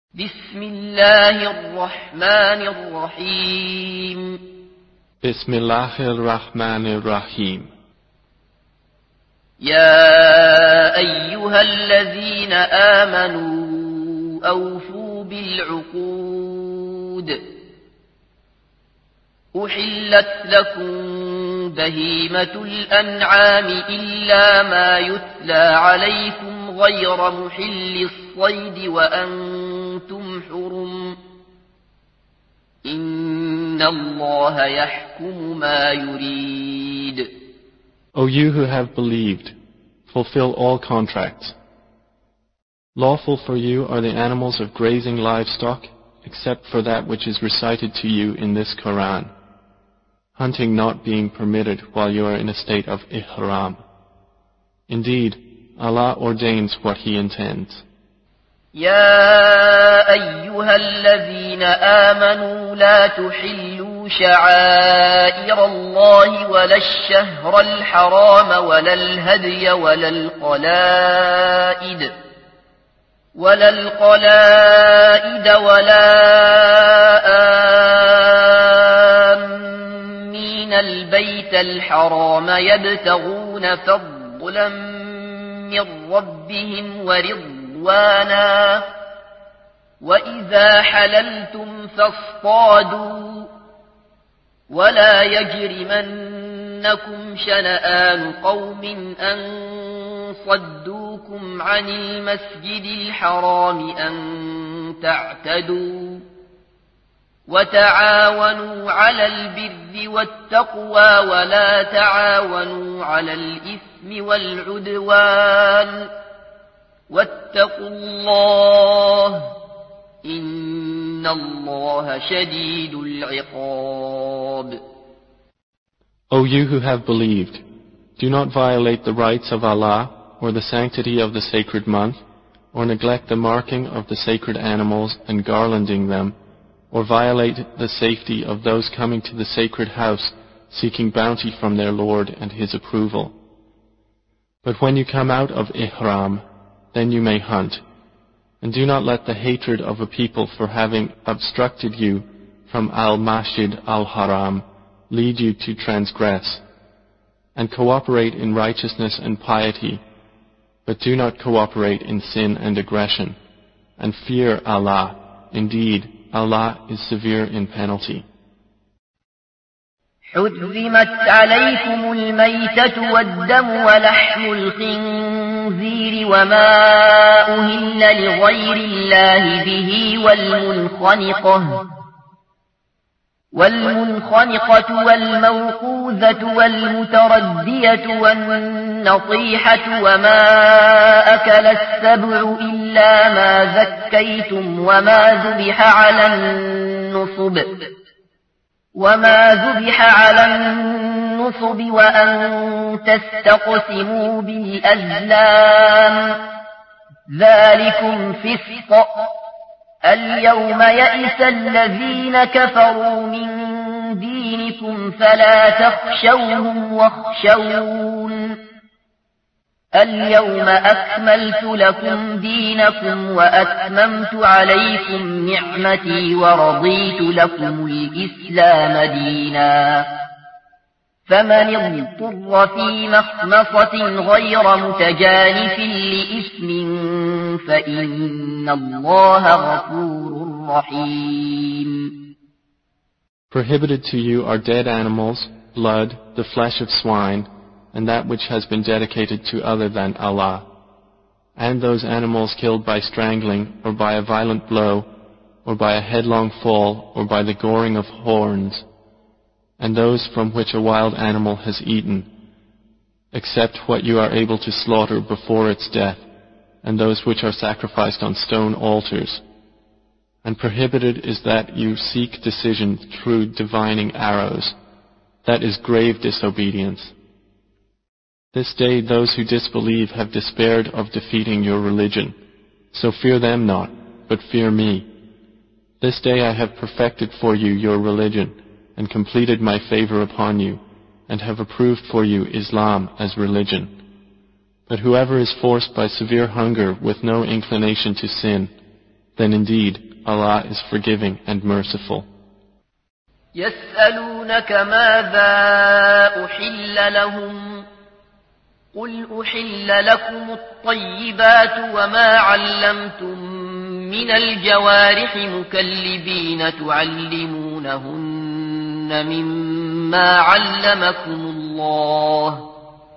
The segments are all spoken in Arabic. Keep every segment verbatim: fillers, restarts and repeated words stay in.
بسم الله الرحمن الرحيم بسم الله الرحمن الرحيم يا أيها الذين آمنوا أوفوا بالعقود أحلت لكم بهيمة الأنعام إلا ما يتلى عليكم غير محل الصيد وأنتم حرم إن الله يحكم ما يريد. O you who have believed, fulfill all contracts. Lawful for you are the animals of grazing livestock, except for that which is recited to you in this Quran, hunting not being permitted while you are in a state of ihram. Indeed, Allah ordains what He intends. يا أيها الذين آمنوا لا تحلوا شعائر الله ولا الشهر الحرام ولا الهدي ولا القلائد ولا القلائد ولا آمين البيت الحرام يبتغون فضلا من ربهم ورضوانا وانا وإذا حللتم فاصطادوا ولا يجرمنكم شنآن قوم أن صدوكم عن المسجد الحرام أن تعتدوا وتعاونوا على البر والتقوى ولا تعاونوا على الإثم والعدوان واتقوا الله إن الله شديد العقاب. O you who have believed, do not violate the rights of Allah or the sanctity of the sacred month, or neglect the marking of the sacred animals and garlanding them, or violate the safety of those coming to the sacred house seeking bounty from their Lord and His approval. But when you come out of ihram, then you may hunt, and do not let the hatred of a people for having obstructed you from al-Masjid al-Haram lead you to transgress, and cooperate in righteousness and piety, but do not cooperate in sin and aggression, and fear Allah. Indeed, Allah is severe in penalty. حرمت عليكم الميتة والدم ولحم الخنزير وما أهل لغير الله به والمنخنقة والمنخنقة والموقوذة والمتردية والنطيحة وما أكل السبع إلا ما ذكيتم وما ذبح على النصب وما ذبح على النصب وأن تستقسموا بالأزلام ذلكم فسق. اليوم يئس الذين كفروا من دينكم فلا تخشوهم واخشون اليوم أكملت لكم دينكم وأتممت عليكم نعمتي ورضيت لكم الإسلام دينا فمن اضطر في مخمصة غير متجانف لإثم فإن الله غفور رحيم. Prohibited to you are dead animals, blood, the flesh of swine, and that which has been dedicated to other than Allah, and those animals killed by strangling, or by a violent blow, or by a headlong fall, or by the goring of horns, and those from which a wild animal has eaten, except what you are able to slaughter before its death, and those which are sacrificed on stone altars. And prohibited is that you seek decision through divining arrows. That is grave disobedience. This day those who disbelieve have despaired of defeating your religion, so fear them not, but fear me. This day I have perfected for you your religion, and completed my favor upon you, and have approved for you Islam as religion. But whoever is forced by severe hunger with no inclination to sin, then indeed Allah is forgiving and merciful. يسألونك ماذا أحل لهم قل أحل لكم الطيبات وما علمتم من الجوارح مكلبين تعلمونهن مما علمكم الله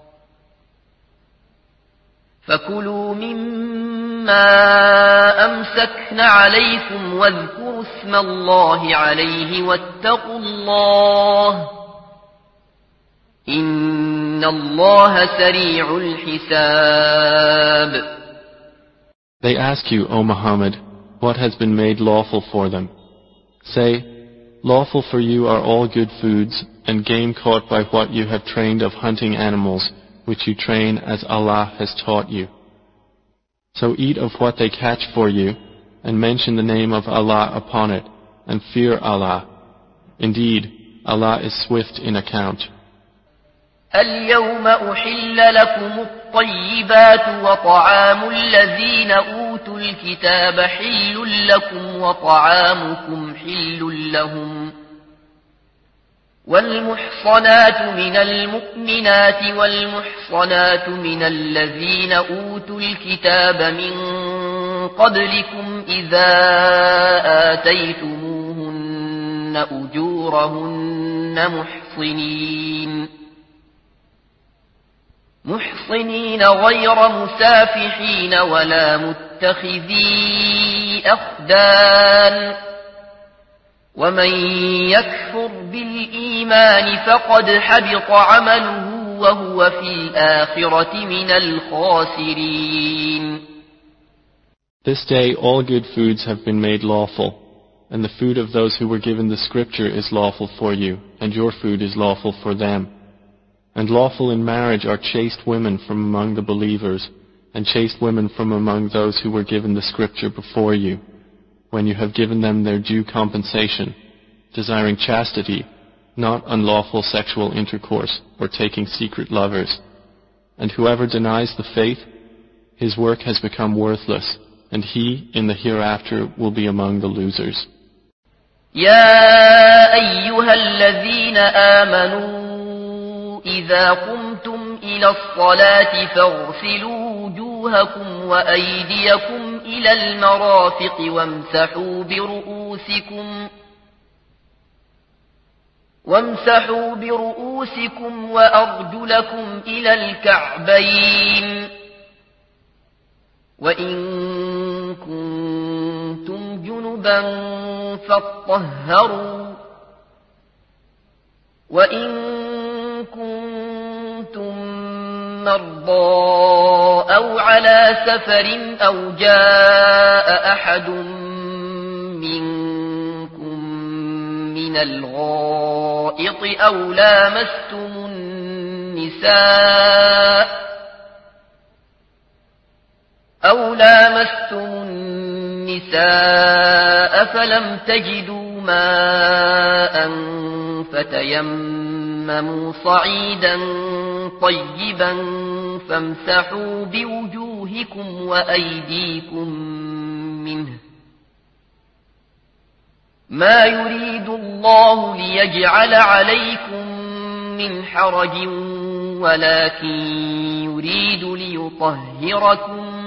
فكلوا مما أمسكن عليكم واذكروا اسم الله عليه واتقوا الله إن الله سريع الحساب. They ask you, O Muhammad, what has been made lawful for them. Say, lawful for you are all good foods and game caught by what you have trained of hunting animals, which you train as Allah has taught you. So eat of what they catch for you, and mention the name of Allah upon it, and fear Allah. Indeed, Allah is swift in account. اليوم أحل لكم الطيبات وطعام الذين أوتوا الكتاب حل لكم وطعامكم حل لهم والمحصنات من المؤمنات والمحصنات من الذين أوتوا الكتاب من قبلكم إذا آتيتموهن أجورهن محصنين محصنين غير مسافحين ولا متخذي أخدان ومن يكفر بالإيمان فقد حبط عمله وهو في الآخرة من الخاسرين. This day all good foods have been made lawful, and the food of those who were given the scripture is lawful for you, and your food is lawful for them. And lawful in marriage are chaste women from among the believers, and chaste women from among those who were given the scripture before you, when you have given them their due compensation, desiring chastity, not unlawful sexual intercourse, or taking secret lovers. And whoever denies the faith, his work has become worthless, and he, in the hereafter, will be among the losers. يا أيها الذين آمنوا إذا قمتم إلى الصلاة فاغسلوا وجوهكم وأيديكم إلى المرافق وامسحوا برؤوسكم وامسحوا برؤوسكم وأرجلكم إلى الكعبين وإن كنتم جنبا فاطهروا وإن كنتم مرضى أو على سفر أو جاء أحد منكم من الغائط أو لامستم النساء أو لامستم النساء فلم تجدوا ماء فتيمموا صعيدا طيبا فامسحوا بوجوهكم وأيديكم منه ما يريد الله ليجعل عليكم من حرج ولكن يريد ليطهركم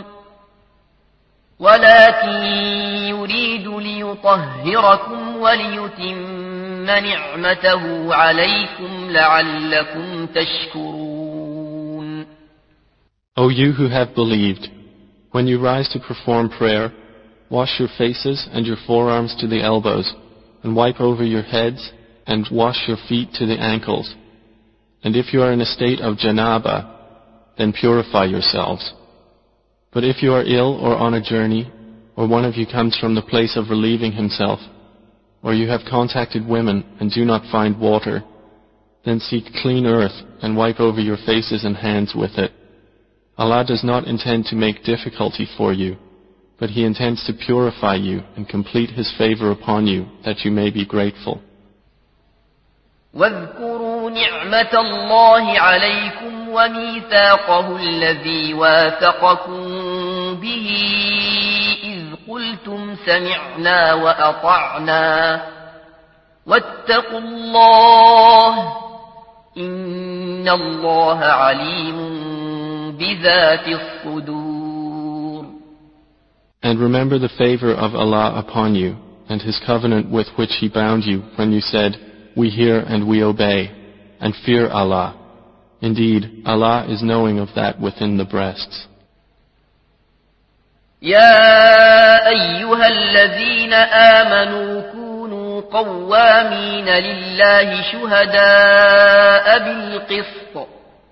ولكن يريد ليطهركم وليتم نعمته عليكم لعلكم تشكرون. O you who have believed, when you rise to perform prayer, wash your faces and your forearms to the elbows, and wipe over your heads, and wash your feet to the ankles. And if you are in a state of janaba, then purify yourselves. But if you are ill or on a journey, or one of you comes from the place of relieving himself, or you have contacted women and do not find water, then seek clean earth and wipe over your faces and hands with it. Allah does not intend to make difficulty for you, but He intends to purify you and complete His favor upon you, that you may be grateful. واذكروا نعمة الله عليكم وميثاقه الذي واثقكم به إذ قلتم قلتم سمعنا وأطعنا واتقوا الله إن الله عليم بذات الصدور. And remember the favor of Allah upon you, and His covenant with which He bound you when you said, We hear and we obey, and fear Allah. Indeed, Allah is knowing of that within the breasts. يا أيها الذين آمنوا كونوا قوامين لله شهداء بالقسط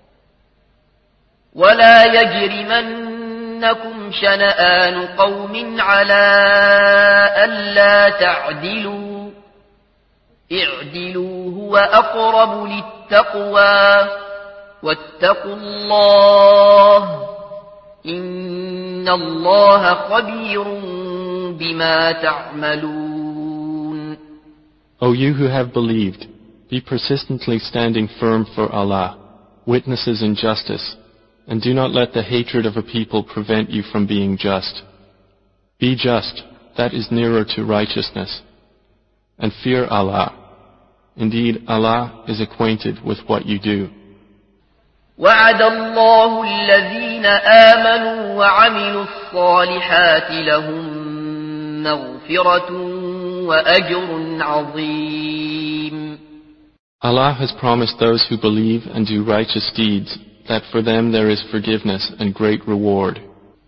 ولا يجرمنكم شنآن قوم على ألا تعدلوا اعدلوا هو أقرب للتقوى واتقوا الله إن الله خبير بما تعملون. O you who have believed, be persistently standing firm for Allah, witnesses in justice, and do not let the hatred of a people prevent you from being just. Be just, that is nearer to righteousness. And fear Allah. Indeed, Allah is acquainted with what you do. وعد الله الذين آمنوا وعملوا الصالحات لهم مغفرة وأجر عظيم. Allah has promised those who believe and do righteous deeds that for them there is forgiveness and great reward.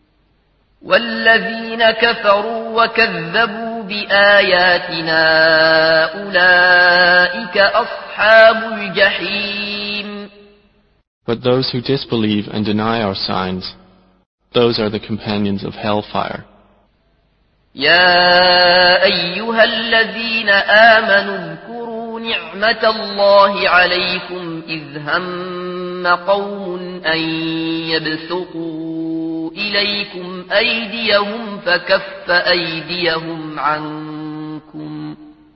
والذين كفروا وكذبوا بآياتنا أولئك أصحاب الجحيم. But those who disbelieve and deny our signs, those are the companions of hellfire. يا أيها الذين آمنوا اذكروا نعمة الله عليكم إذ هم قوم أن يبسطوا إليكم أيديهم فكف أيديهم عنكم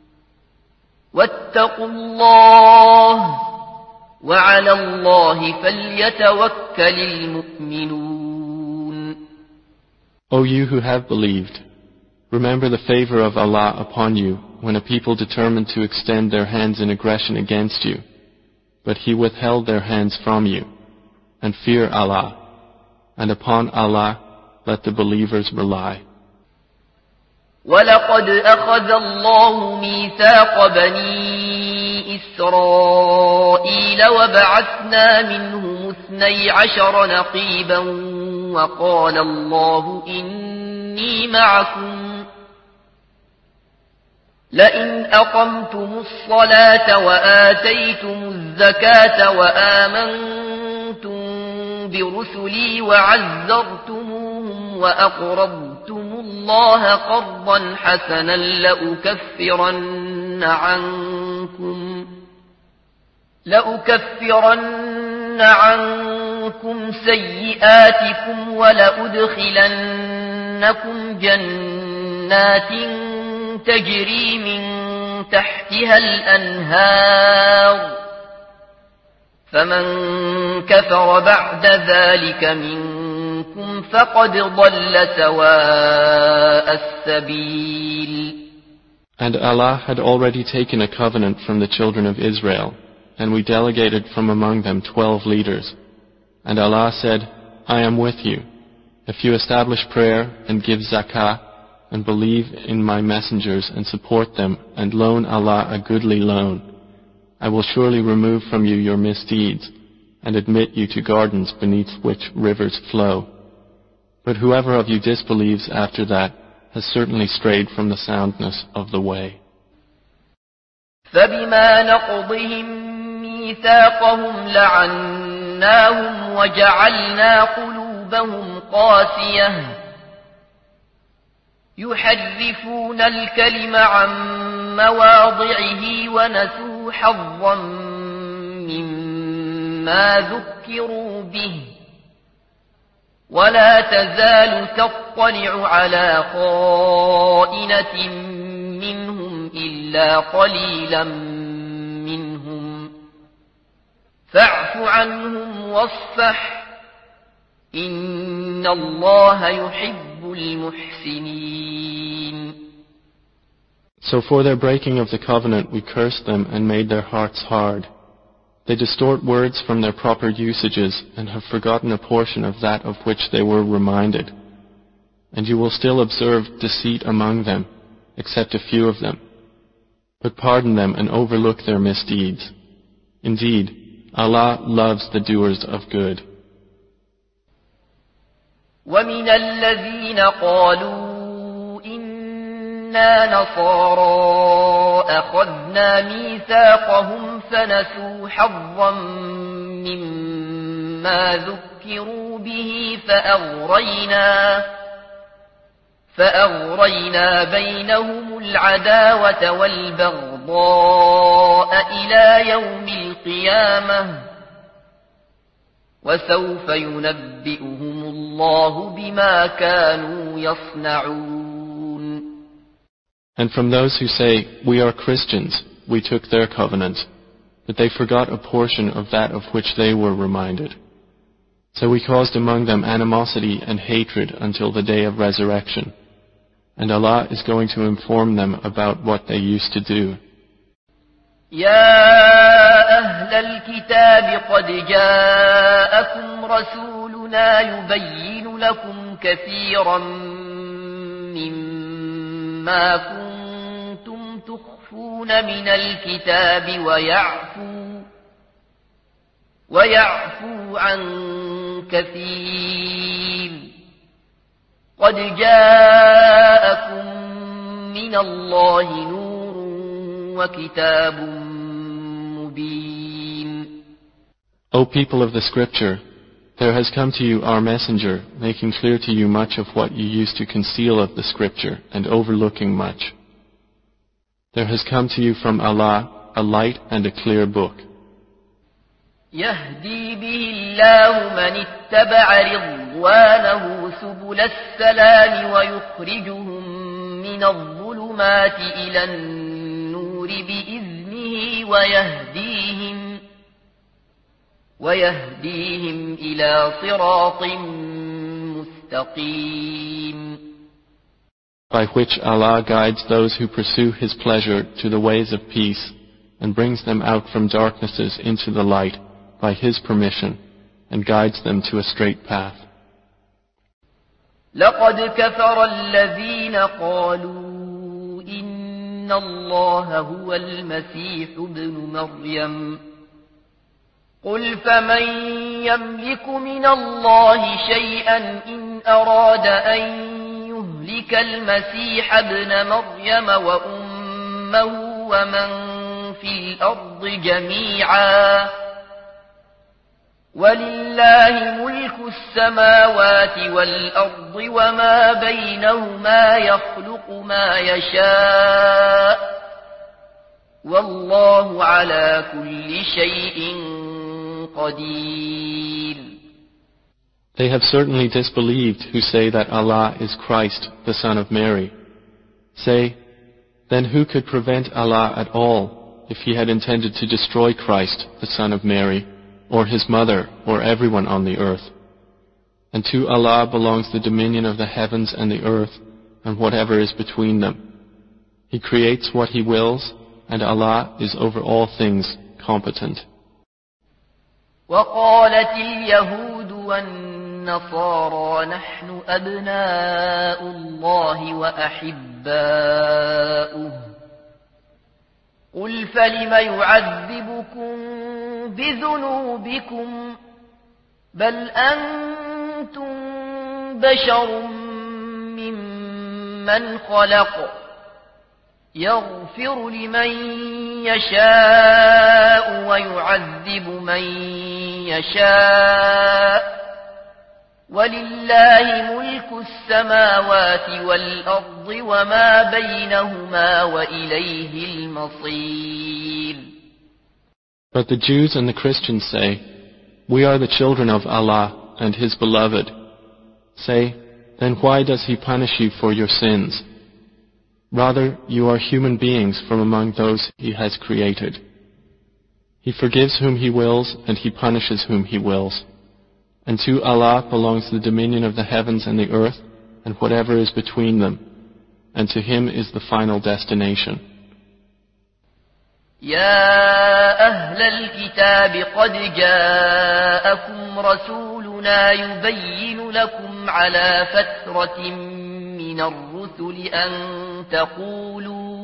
واتقوا الله وعلى الله فليتوكل المؤمنون. O you who have believed, remember the favor of Allah upon you when a people determined to extend their hands in aggression against you, but He withheld their hands from you, and fear Allah, and upon Allah let the believers rely. وَلَقَدْ أَخَذَ اللَّهُ مِيثَاقَ بَنِي إِسْرَائِيلَ وَبَعَثْنَا مِنْهُمُ اثْنَيْ عَشَرَ نَقِيبًا وَقَالَ اللَّهُ إِنِّي مَعَكُمْ لئن أقمتم الصلاة وآتيتم الزكاة وآمنتم برسلي وعزرتموهم وأقرضتم الله قرضا حسنا لأكفرن عنكم لأكفرن عنكم سيئاتكم ولأدخلنكم جنات تجري من تحتها الأنهار فمن كفر بعد ذلك منكم فقد ضل سواء السبيل. And Allah had already taken a covenant from the children of Israel, and we delegated from among them twelve leaders. And Allah said, I am with you. If you establish prayer and give zakah, and believe in my messengers and support them, and loan Allah a goodly loan, I will surely remove from you your misdeeds, and admit you to gardens beneath which rivers flow. But whoever of you disbelieves after that has certainly strayed from the soundness of the way. فَبِمَا نَقْضِهِمْ مِيثَاقَهُمْ لَعَنَّاهُمْ وَجَعَلْنَا قُلُوبَهُمْ قَاسِيَةً يحرفون الكلم عن مواضعه ونسوا حظا مما ذكروا به ولا تزال تطلع على خائنة منهم إلا قليلا منهم فاعف عنهم واصفح إن الله يحب المحسنين. So for their breaking of the covenant we cursed them and made their hearts hard. They distort words from their proper usages and have forgotten a portion of that of which they were reminded. And you will still observe deceit among them, except a few of them. But pardon them and overlook their misdeeds. Indeed, Allah loves the doers of good. وَمِنَ الَّذِينَ قَالُوا إِنَّا نَصَارَى أَخَذْنَا مِيثَاقَهُمْ فَنَسُوا حَظًّا مِّمَّا ذُكِّرُوا بِهِ فَأَغْرَيْنَا فَأَغْرَيْنَا بَيْنَهُمُ الْعَدَاوَةَ وَالْبَغْضَاءَ إِلَى يَوْمِ الْقِيَامَةِ وَسَوْفَ يُنَبِّئُهُمُ اللَّهُ بِمَا كَانُوا يَصْنَعُونَ. And from those who say, "We are Christians," we took their covenant, but they forgot a portion of that of which they were reminded. So we caused among them animosity and hatred until the day of resurrection. And Allah is going to inform them about what they used to do. يا أهل الكتاب قد جاءكم رسولنا يبين لكم كثيرا مما كنتم تخفون من الكتاب ويعفو ويعفو عن كثير قد جاءكم من الله نور وكتاب مبين. O people of the scripture, there has come to you our messenger, making clear to you much of what you used to conceal of the scripture and overlooking much. There has come to you from Allah a light and a clear book. يهدي به الله من اتبع رضوانه سبل السلام ويخرجهم من الظلمات إلى النور بإذنه ويهديهم ويهديهم إلى صراط مستقيم. By which Allah guides those who pursue His pleasure to the ways of peace and brings them out from darknesses into the light by His permission and guides them to a straight path. لقد كفر الذين قالوا إن الله هو المسيح ابن مريم قل فمن يملك من الله شيئا إن أراد أن يهلك المسيح ابن مريم وأمه ومن في الأرض جميعا ولله ملك السماوات والأرض وما بينهما يخلق ما يشاء والله على كل شيء قدير. They have certainly disbelieved who say that Allah is Christ, the Son of Mary. Say, then who could prevent Allah at all if He had intended to destroy Christ, the Son of Mary, or His mother, or everyone on the earth? And to Allah belongs the dominion of the heavens and the earth, and whatever is between them. He creates what He wills, and Allah is over all things competent. وقالت اليهود والنصارى نحن أبناء الله وأحباؤه قل فلم يعذبكم بذنوبكم بل أنتم بشر ممن خلق يغفر لمن يشاء ويعذب من يشاء ولله ملك السماوات والأرض وما بينهما وإليه المصير. But the Jews and the Christians say, "We are the children of Allah and His beloved." Say, then why does He punish you for your sins? Rather, you are human beings from among those He has created. He forgives whom He wills, and He punishes whom He wills. And to Allah belongs the dominion of the heavens and the earth, and whatever is between them. and to him is the final destination. يا أهل الكتاب قد جاءكم رسولنا يبين لكم على فترة من الرسل أن تقولوا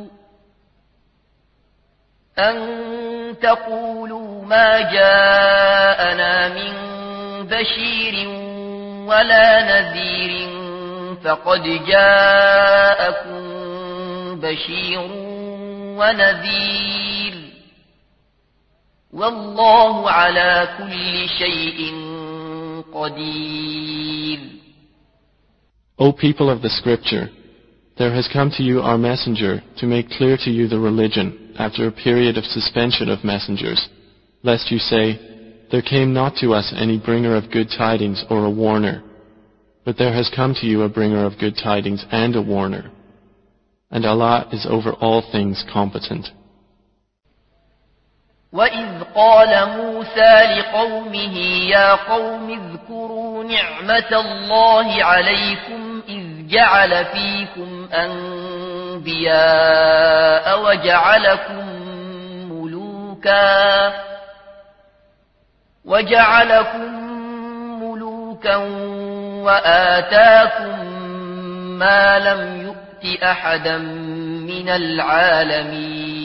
أن تقولوا ما جاءنا من بشير ولا نذير فقد جاءكم بشير ونذير والله على كل شيء قدير. O people of the scripture, there has come to you our messenger to make clear to you the religion after a period of suspension of messengers, lest you say, there came not to us any bringer of good tidings or a warner, but there has come to you a bringer of good tidings and a warner, and Allah is over all things competent. وَإِذْ قَالَ مُوسَى لِقَوْمِهِ يَا قَوْمِ اذْكُرُوا نِعْمَةَ اللَّهِ عَلَيْكُمْ إِذْ جَعَلَ فِيكُمْ أَنْبِيَاءَ وَجَعَلَكُمْ مُلُوكًا وَجَعَلَكُمْ مُلُوكًا وَآتَاكُمْ مَا لَمْ يُؤْتِ أَحَدًا مِنَ الْعَالَمِينَ.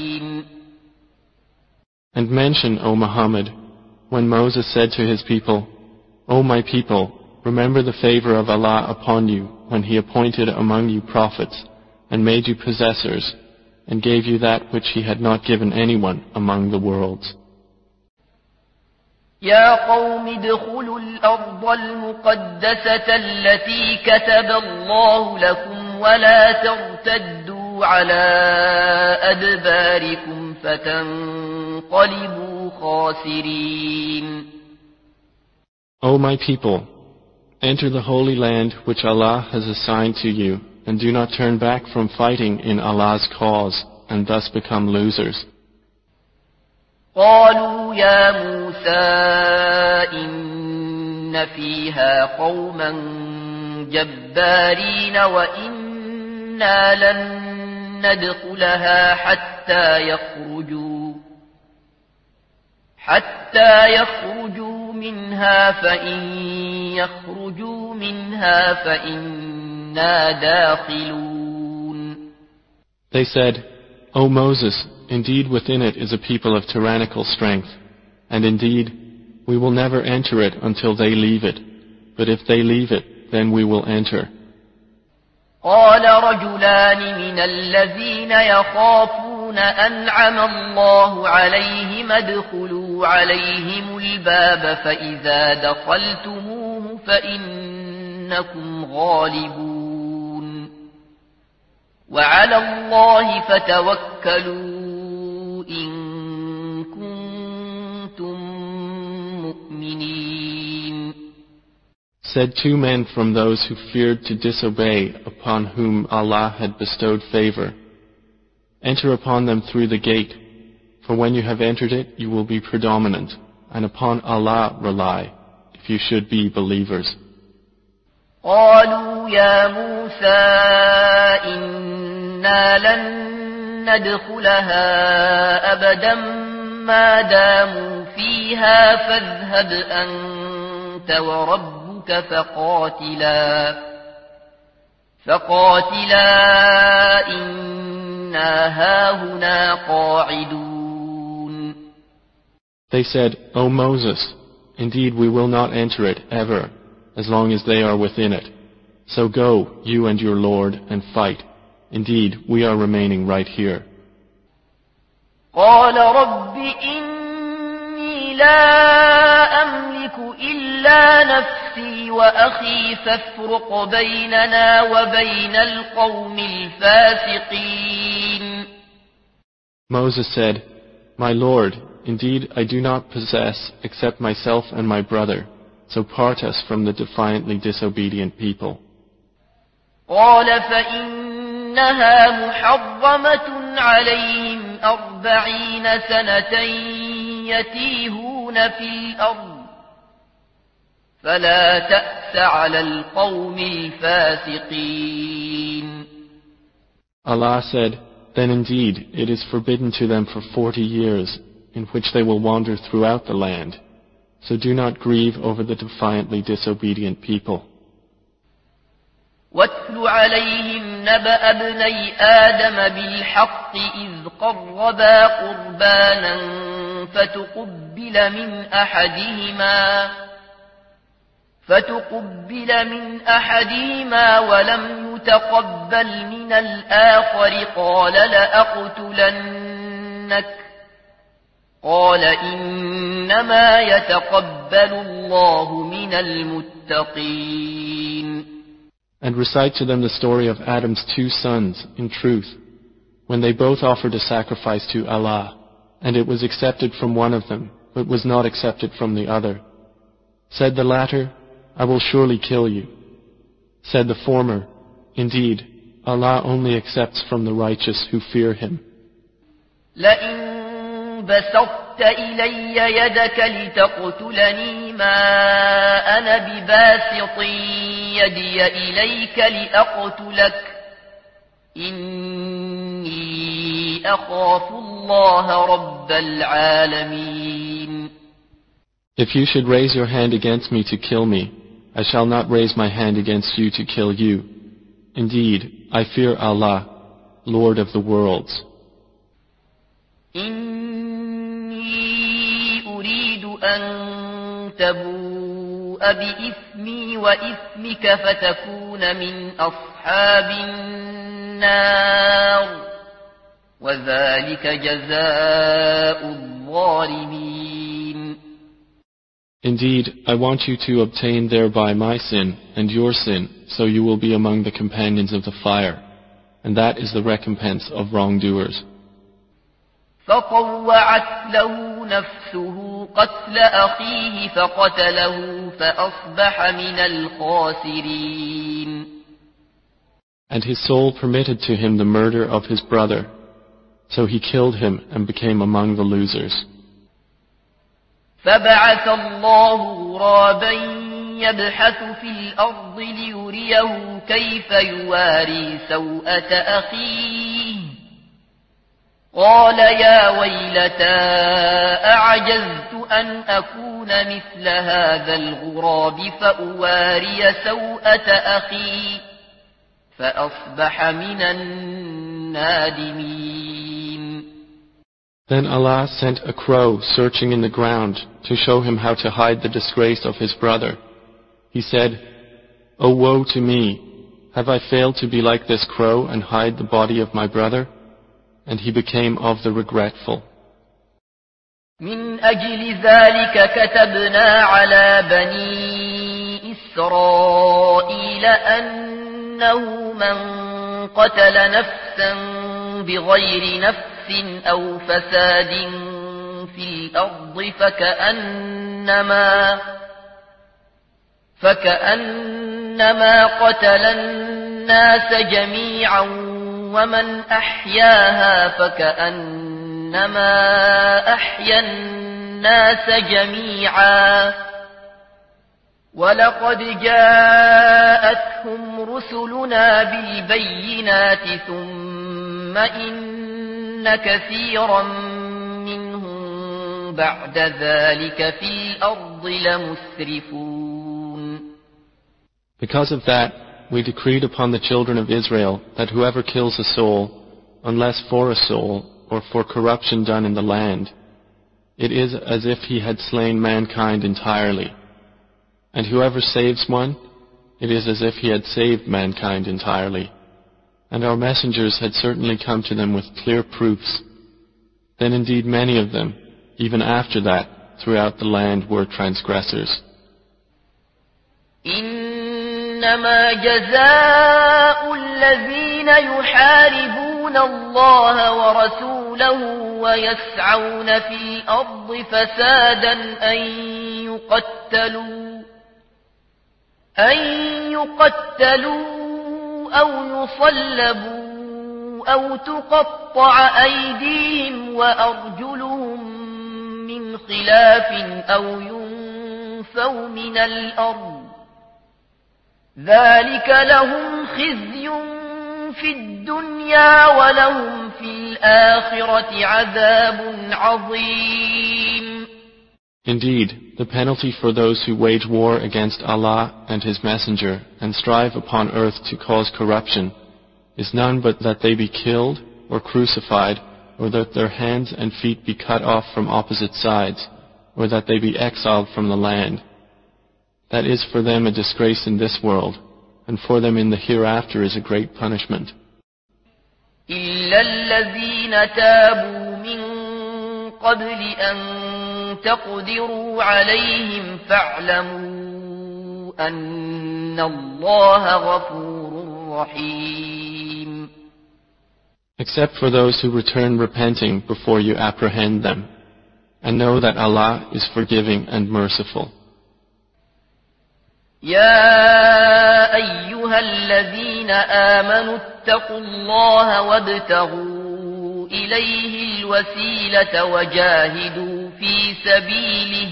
And mention, O Muhammad, when Moses said to his people, O my people, remember the favor of Allah upon you when He appointed among you prophets and made you possessors and gave you that which He had not given anyone among the worlds. يا قوم ادخلوا الأرض المقدسة التي كتب الله لكم ولا ترتدوا على أدباركم فتنقلبوا خاسرين. O my people, enter the holy land which Allah has assigned to you, and do not turn back from fighting in Allah's cause, and thus become losers. قالوا يا موسى إن فيها قوما جبارين وإنا لن ندخلها حتى يخرجوا حتى يخرجوا منها فإن يخرجوا منها فإنا داخلون. They said, O Moses, indeed within it is a people of tyrannical strength, and indeed we will never enter it until they leave it, but if they leave it, then we will enter. قال رجلان من الذين يخافون أنعم الله عليهم ادخلوا عليهم الباب فإذا دخلتموه فإنكم غالبون وعلى الله فتوكلوا إن كنتم مؤمنين. Said two men from those who feared to disobey, upon whom Allah had bestowed favor, enter upon them through the gate, for when you have entered it you will be predominant, and upon Allah rely, if you should be believers. قالوا يا موسى إنا لن ندخلها أبدا ما داموا فيها فاذهب أنت وربك فقاتلا فقاتلا إنا هاهنا قاعدون. They said, O Moses, indeed we will not enter it ever, as long as they are within it. So go, you and your Lord, and fight. Indeed, we are remaining right here. قال رب إني لا أملك إلا نفسي وأخي فافرق بيننا وبين القوم الفاسقين. Moses said, My Lord, indeed I do not possess except myself and my brother, so part us from the defiantly disobedient people. قال فإنها محرمة عليهم أربعين سنة يتيهون في الأرض فلا تأس على القوم الفاسقين. Allah said, "Then indeed it is forbidden to them for forty years, in which they will wander throughout the land. So do not grieve over the defiantly disobedient people." واتل عليهم نبأ ابني آدم بالحق إذ قربا قربانا فتقبل من أحدهما فتقبل من أحدهما ولم يتقبل من الآخر قال لأقتلنك قال إنما يتقبل الله من المتقين. And recite to them the story of Adam's two sons, in truth, when they both offered a sacrifice to Allah, and it was accepted from one of them, but was not accepted from the other. Said the latter, "I will surely kill you." Said the former, "Indeed, Allah only accepts from the righteous who fear Him." لئن بسطت إلي يدك لتقتلني ما أنا بباسط يدي إليك لأقتلك إني أخاف الله رب العالمين. If you should raise your hand against me to kill me, I shall not raise my hand against you to kill you. Indeed, I fear Allah, Lord of the worlds. إني أريد أن تبوء بإثمي وإثمك فتكون من أصحاب النار وذلك جزاء الظالمين. Indeed, I want you to obtain thereby my sin and your sin, so you will be among the companions of the fire, and that is the recompense of wrongdoers. فطوعت له نفسه قتل أخيه فقتله فأصبح من الخاسرين. And his soul permitted to him the murder of his brother, so he killed him and became among the losers. فبعث الله غرابا يبحث في الأرض ليريه كيف يواري سوءة أخيه قال يا ويلتى أعجزت أن أكون مثل هذا الغراب فأواري سوءة أخي فأصبح من النادمين. Then Allah sent a crow searching in the ground to show him how to hide the disgrace of his brother. He said, "O woe to me! Have I failed to be like this crow and hide the body of my brother?" And he became of the regretful. من أجل ذلك كتبنا على بني إسرائيل أنه من قتل نفسا بغير نفس أو فساد في الأرض فكأنما فكأنما قتل الناس جميعا ومن أحياها فكأنما أحيا الناس جميعا ولقد جاءتهم رسلنا بالبينات ثم إن كثيرا منهم بعد ذلك في الأرض لمسرفون. Because of that, we decreed upon the children of Israel that whoever kills a soul, unless for a soul or for corruption done in the land, it is as if he had slain mankind entirely. And whoever saves one, it is as if he had saved mankind entirely. And our messengers had certainly come to them with clear proofs. Then indeed many of them, even after that, throughout the land were transgressors. إنما جزاء الذين يحاربون الله ورسوله ويسعون في الأرض فسادا أن يقتلوا أن يقتلوا أو يصلبوا أو تقطع أيديهم وأرجلهم من خلاف أو ينفوا من الأرض ذلك لهم خزي في الدنيا ولهم في الآخرة عذاب عظيم. Indeed, the penalty for those who wage war against Allah and His Messenger and strive upon earth to cause corruption is none but that they be killed or crucified, or that their hands and feet be cut off from opposite sides, or that they be exiled from the land. That is for them a disgrace in this world, and for them in the hereafter is a great punishment. إلا الذين تابوا من قبل أن تقدروا عليهم فاعلموا أن الله غفور رحيم. Except for those who return repenting before you apprehend them, and know that Allah is forgiving and merciful. يا أيها الذين آمنوا اتقوا الله وابتغوا إليه الوسيلة وجاهدوا في سبيله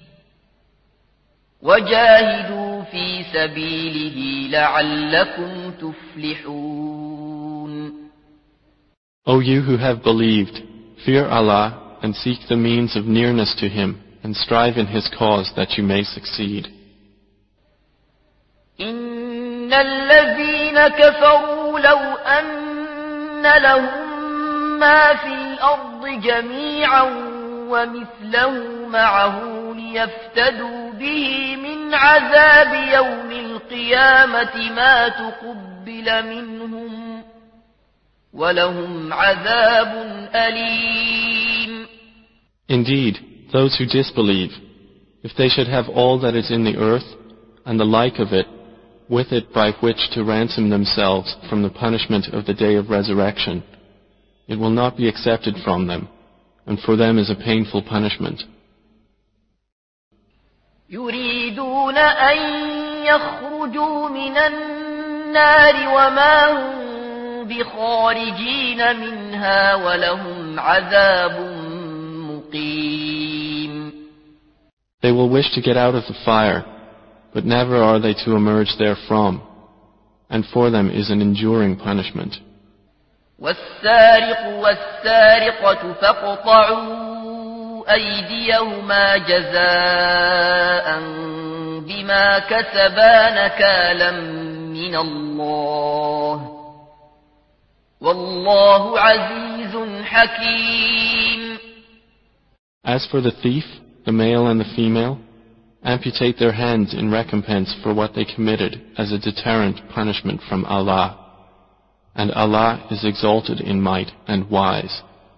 وجاهدوا في سبيله لعلكم تفلحون. O you who have believed, fear Allah and seek the means of nearness to Him and strive in His cause that you may succeed. إن الذين كفروا لو أن لهم ما في الأرض جميعا ومثله معه ليفتدوا به من عذاب يوم القيامة ما تقبل منهم ولهم عذاب أليم. Indeed, those who disbelieve, if they should have all that is in the earth and the like of it, with it by which to ransom themselves from the punishment of the day of resurrection, it will not be accepted from them, and for them is a painful punishment. يريدون أن يخرجوا من النار وما هم بخارجين منها ولهم عذاب مقيم. They will wish to get out of the fire, but never are they to emerge therefrom, and for them is an enduring punishment. والسارق والسارقة فاقطعوا أيديهما جزاء بما كسبا نكالا من الله والله عزيز حكيم. As for the thief, the male and the female, amputate their hands in recompense for what they committed as a deterrent punishment from Allah. And Allah is exalted in might and wise.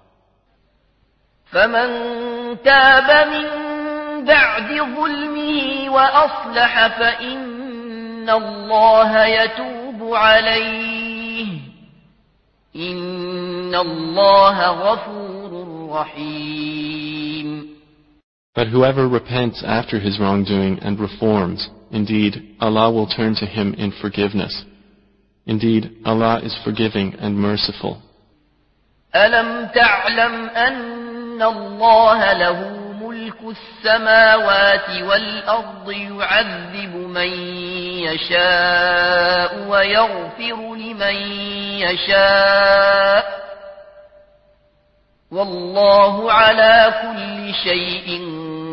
فمن تاب من بعد ظلمه وأصلح فإن الله يتوب عليه إن الله غفور رحيم. But whoever repents after his wrongdoing and reforms, indeed, Allah will turn to him in forgiveness. Indeed, Allah is forgiving and merciful. ألم تعلم أن الله له ملك السماوات والأرض يعذب من يشاء ويغفر لمن يشاء والله على كل شيء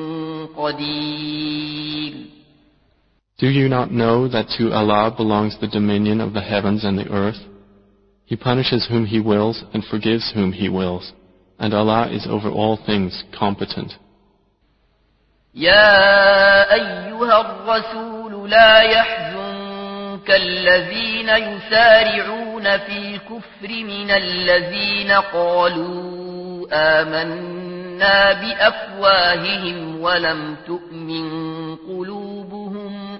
قدير. Do you not know that to Allah belongs the dominion of the heavens and the earth? He punishes whom He wills and forgives whom He wills, and Allah is over all things competent. يا أيها الرسول لا يحزنك الذين يسارعون في الكفر من الذين قالوا آمنا بأفواههم ولم تؤمن قلوبهم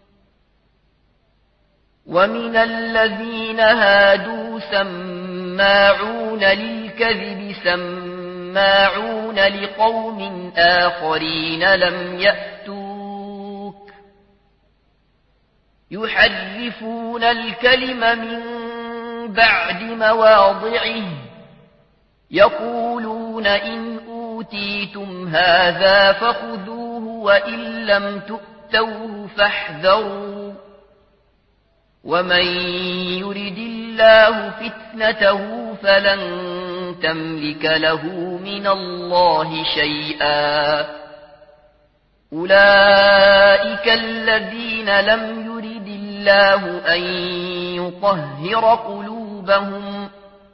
ومن الذين هادوا سماعون للكذب سماعون لقوم آخرين لم يأتوك يحرفون الكلم من بعد مواضعه يقولون إن أوتيتم هذا فخذوه وإن لم تؤتوه فاحذروا ومن يرد الله فتنته فلن تملك له من الله شيئا أولئك الذين لم يرد الله أن يطهر قلوبهم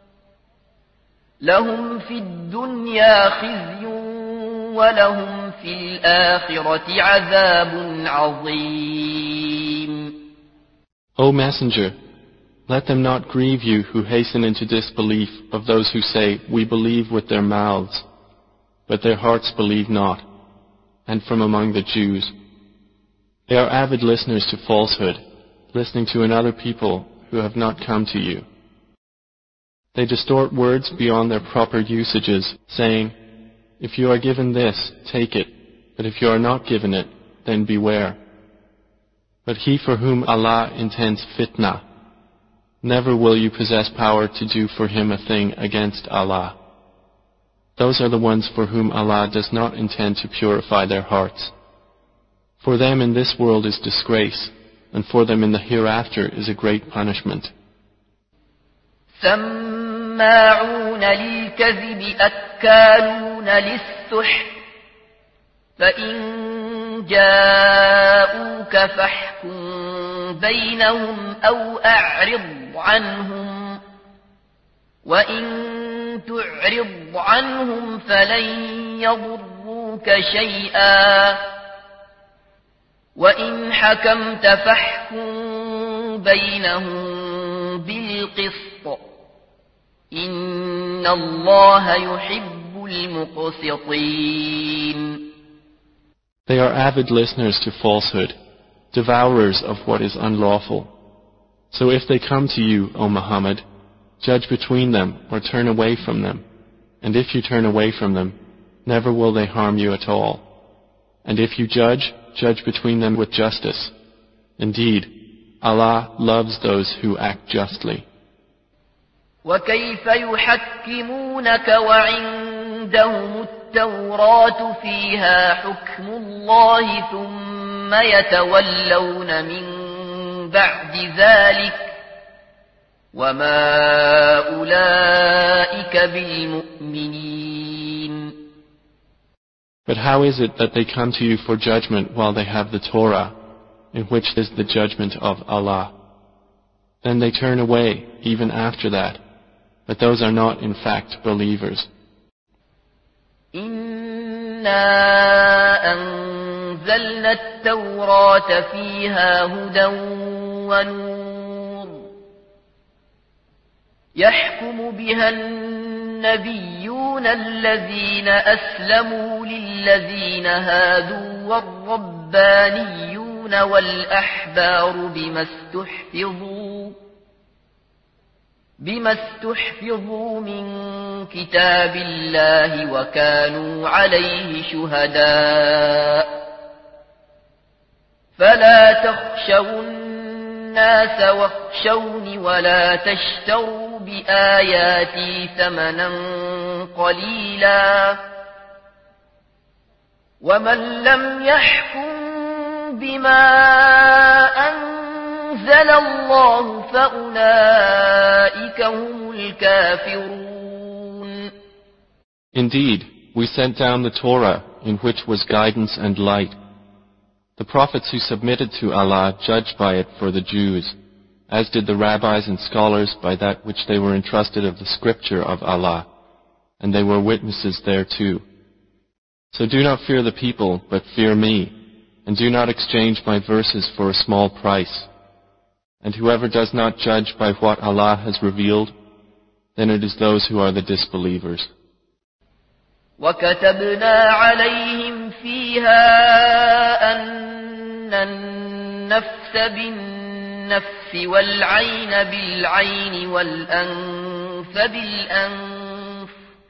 لهم في الدنيا خزي ولهم في الآخرة عذاب عظيم. O Messenger, let them not grieve you who hasten into disbelief of those who say, we believe with their mouths, but their hearts believe not, and from among the Jews. They are avid listeners to falsehood, listening to another people who have not come to you. They distort words beyond their proper usages, saying, if you are given this, take it, but if you are not given it, then beware. But he for whom Allah intends fitna, never will you possess power to do for him a thing against Allah. Those are the ones for whom Allah does not intend to purify their hearts. For them in this world is disgrace, and for them in the hereafter is a great punishment. سماعون للكذب أكالون للسحت فإن جاءوك فاحكم بينهم أو أعرض عنهم وإن تعرض عنهم فلن يضروك شيئا وإن حكمت فاحكم بينهم بالقسط إن الله يحب المقسطين. They are avid listeners to falsehood, devourers of what is unlawful. So if they come to you, O Muhammad, judge between them or turn away from them. And if you turn away from them, never will they harm you at all. And if you judge, judge between them with justice. Indeed, Allah loves those who act justly. وكيف يحكمونك وعندهم التوراة فيها حكم الله ثم يتولون من بعد ذلك وما أولئك بالمؤمنين. But how is it that they come to you for judgment while they have the Torah, in which is the judgment of Allah? Then they turn away even after that, but those are not in fact believers. إنا أنزلنا التوراة فيها هدى ونور يحكم بها النبيون الذين أسلموا للذين هادوا والربانيون والأحبار بما استحفظوا بما استحفظوا من كتاب الله وكانوا عليه شهداء فلا تخشوا الناس واخشوني ولا تشتروا بآياتي ثمنا قليلا ومن لم يحكم بما أنزل الله فأولئك هم الكافرون. Indeed, we sent down the Torah in which was guidance and light. The prophets who submitted to Allah judged by it for the Jews, as did the rabbis and scholars by that which they were entrusted of the scripture of Allah, and they were witnesses thereto. So do not fear the people, but fear me, and do not exchange my verses for a small price. And whoever does not judge by what Allah has revealed, then it is those who are the disbelievers. وَكَتَبْنَا عَلَيْهِمْ فِيهَا أَنَّ النَّفْسَ بِالنَّفْسِ وَالْعَيْنَ بِالْعَيْنِ وَالْأَنْفَ بِالْأَنْفِ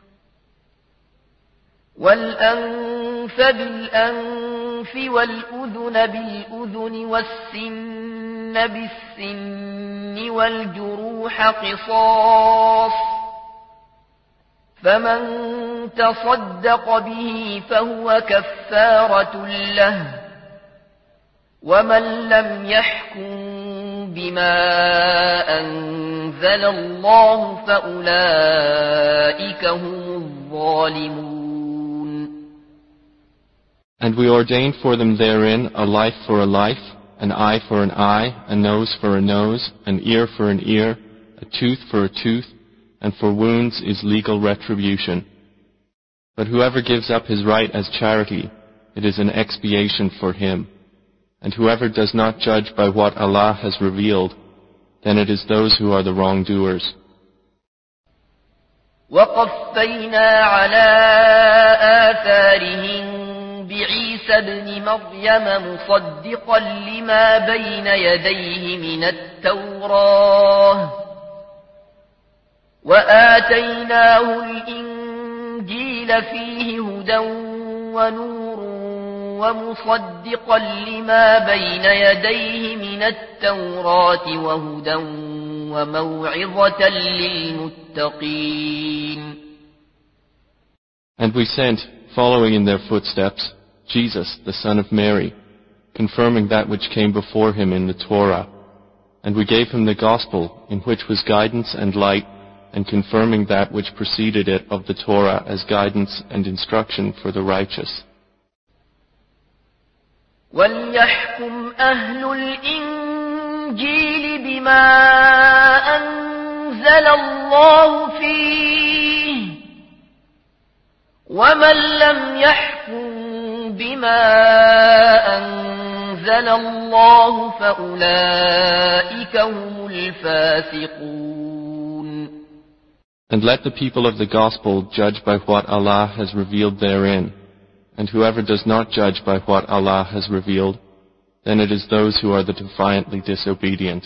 وَالْأَنْفَ بِالْأَنْفِ وَالْأُذُنَ بِالْأُذُنِ وَالسِّنَّ بِالسِّنِّ وَالْجُرُوحَ قِصَاصٌ فمن تصدق به فهو كفارة له ومن لم يحكم بما أنزل أنزل الله فأولئك هم الظالمون. And we ordained for them therein a life for a life, an eye for an eye, a nose for a nose, an ear for an ear, a tooth for a tooth, and for wounds is legal retribution. But whoever gives up his right as charity, it is an expiation for him. And whoever does not judge by what Allah has revealed, then it is those who are the wrongdoers. وَقَفَّيْنَا عَلَى آثَارِهِمْ بعيسى ابن مريم مصدقا لما بين يديه من التوراة وآتيناه الإنجيل فيه هدى ونور ومصدقا لما بين يديه من التوراة وهدى وموعظة للمتقين. And we sent, following in their footsteps, Jesus, the son of Mary, confirming that which came before him in the Torah. And we gave him the gospel, in which was guidance and light, and confirming that which preceded it of the Torah as guidance and instruction for the righteous. وَلْيَحْكُمْ أَهْلُ الْإِنْجِيلِ بِمَا أَنزَلَ اللَّهُ فِيهِ وَمَنْ لَمْ يَحْكُمْ بِمَا أَنزَلَ اللَّهُ فَأُولَئِكَ هُمُ الْفَاسِقُونَ. And let the people of the gospel judge by what Allah has revealed therein. And whoever does not judge by what Allah has revealed, then it is those who are the defiantly disobedient.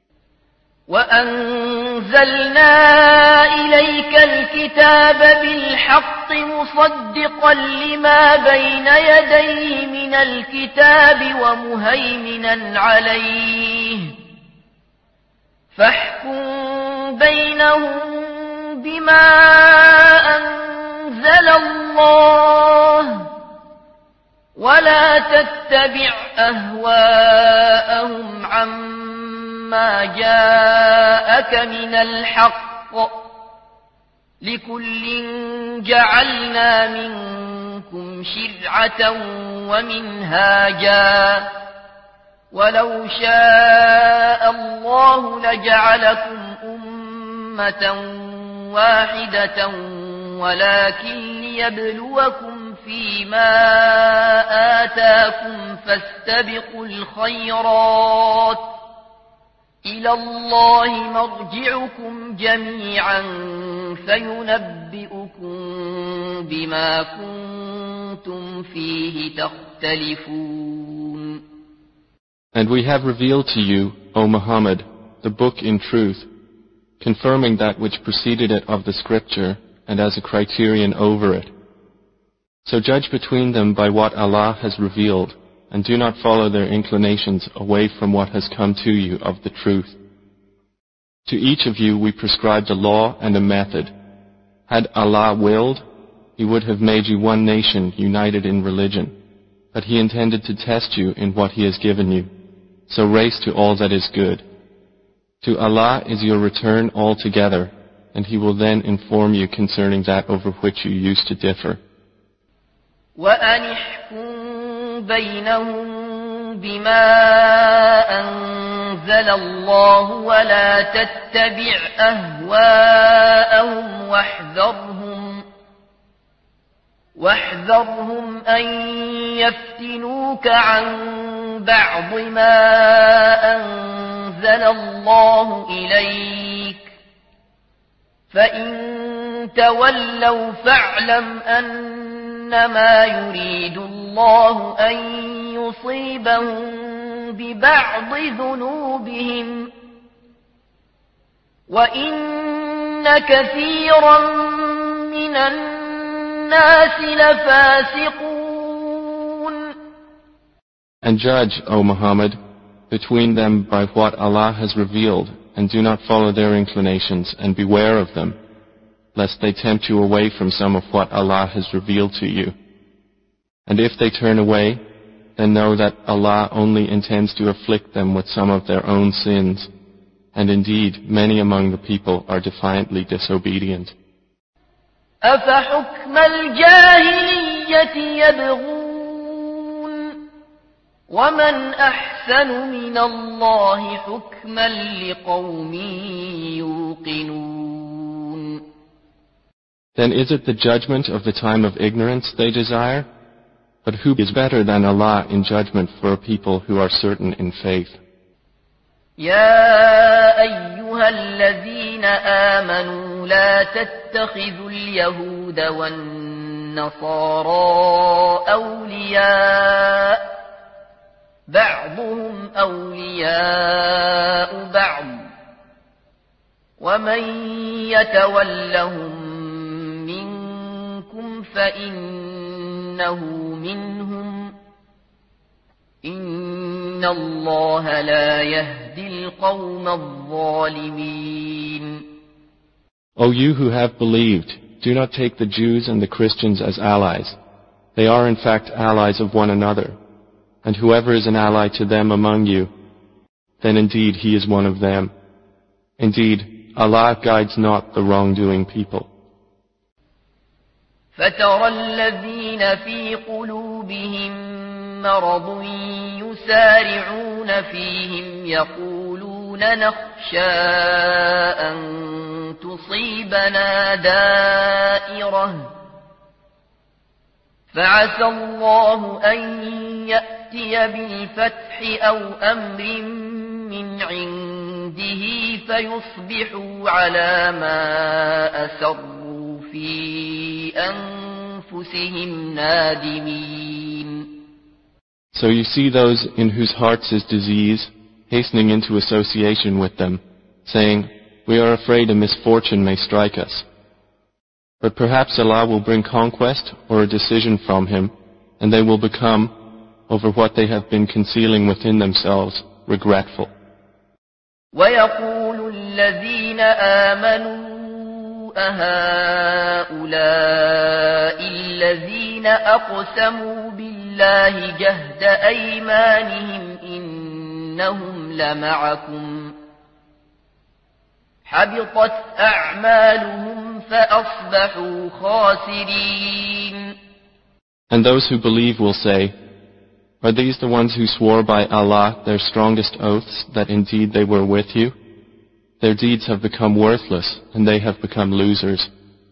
وَأَنزَلْنَا إِلَيْكَ الْكِتَابَ بِالْحَقِّ مُصَدِّقًا لِمَا بَيْنَ يَدَيْهِ مِنَ الْكِتَابِ وَمُهَيْمِنًا عَلَيْهِ فَاحْكُم بَيْنَهُم بِمَا أَنزَلَ اللَّهُ وَلَا تَتَّبِعْ أَهْوَاءَهُمْ عَمَّا جَاءَكَ مِنَ الْحَقِّ لِكُلٍّ جَعَلْنَا مِنكُمْ شِرْعَةً وَمِنْهَاجًا وَلَوْ شَاءَ اللَّهُ لَجَعَلَكُمْ أُمَّةً واحدة ولكن ليبلوكم فيما آتاكم فاستبقوا الخيرات إلى الله مرجعكم جميعا فينبئكم بما كنتم فيه تختلفون. And we have revealed to you, O Muhammad, the book in truth, confirming that which preceded it of the scripture, and as a criterion over it. So judge between them by what Allah has revealed, and do not follow their inclinations away from what has come to you of the truth. To each of you we prescribed a law and a method. Had Allah willed, He would have made you one nation united in religion, but He intended to test you in what He has given you. So race to all that is good. To Allah is your return altogether, and He will then inform you concerning that over which you used to differ. وَأَنِحْكُمْ بَيْنَهُمْ بِمَا أَنزَلَ اللَّهُ وَلَا تَتَّبِعْ أَهْوَاءَهُمْ وَاحْذَرْهُمْ واحذرهم أن يفتنوك عن بعض ما أنزل الله إليك فإن تولوا فاعلم أنما يريد الله أن يصيبهم ببعض ذنوبهم وإن كثيرا من الناس لفاسقون. And judge, O Muhammad, between them by what Allah has revealed, and do not follow their inclinations, and beware of them, lest they tempt you away from some of what Allah has revealed to you. And if they turn away, then know that Allah only intends to afflict them with some of their own sins, and indeed many among the people are defiantly disobedient. أفحكم الجاهلية يبغون ومن أحسن من الله حكما لقوم يوقنون. Then is it the judgment of the time of ignorance they desire? But who is better than Allah in judgment for a people who are certain in faith? يا أيها الذين آمنوا لا تتخذوا اليهود والنصارى أولياء بعضهم أولياء بعض ومن يتولهم منكم فإنه منهم إن الله لا يهدي القوم الظالمين. O you who have believed, do not take the Jews and the Christians as allies. They are in fact allies of one another. And whoever is an ally to them among you, then indeed he is one of them. Indeed, Allah guides not the wrongdoing people. فترى الذين في قلوبهم مرض يسارعون فيهم يقولون نخشى أن تصيبنا دائرة فعسى الله أن يأتي بالفتح أو أمر من عنده فيصبحوا على ما أسروا في أنفسهم نادمين. So you see those in whose hearts is disease hastening into association with them, saying, "We are afraid a misfortune may strike us." But perhaps Allah will bring conquest or a decision from Him, and they will become, over what they have been concealing within themselves, regretful. وَيَقُولُ الَّذِينَ آمَنُوا أَهَؤُلَاءِ الَّذِينَ أَقْسَمُوا بِاللَّهِ جَهْدَ أَيْمَانِهِمْ إِنَّهُمْ لَمَعَكُمْ حَبِطَتْ أَعْمَالُهُمْ فَأَصْبَحُوا خَاسِرِينَ. And those who believe will say, "Are these the ones who swore by Allah their strongest oaths that indeed they were with you? Their deeds have become worthless and they have become losers."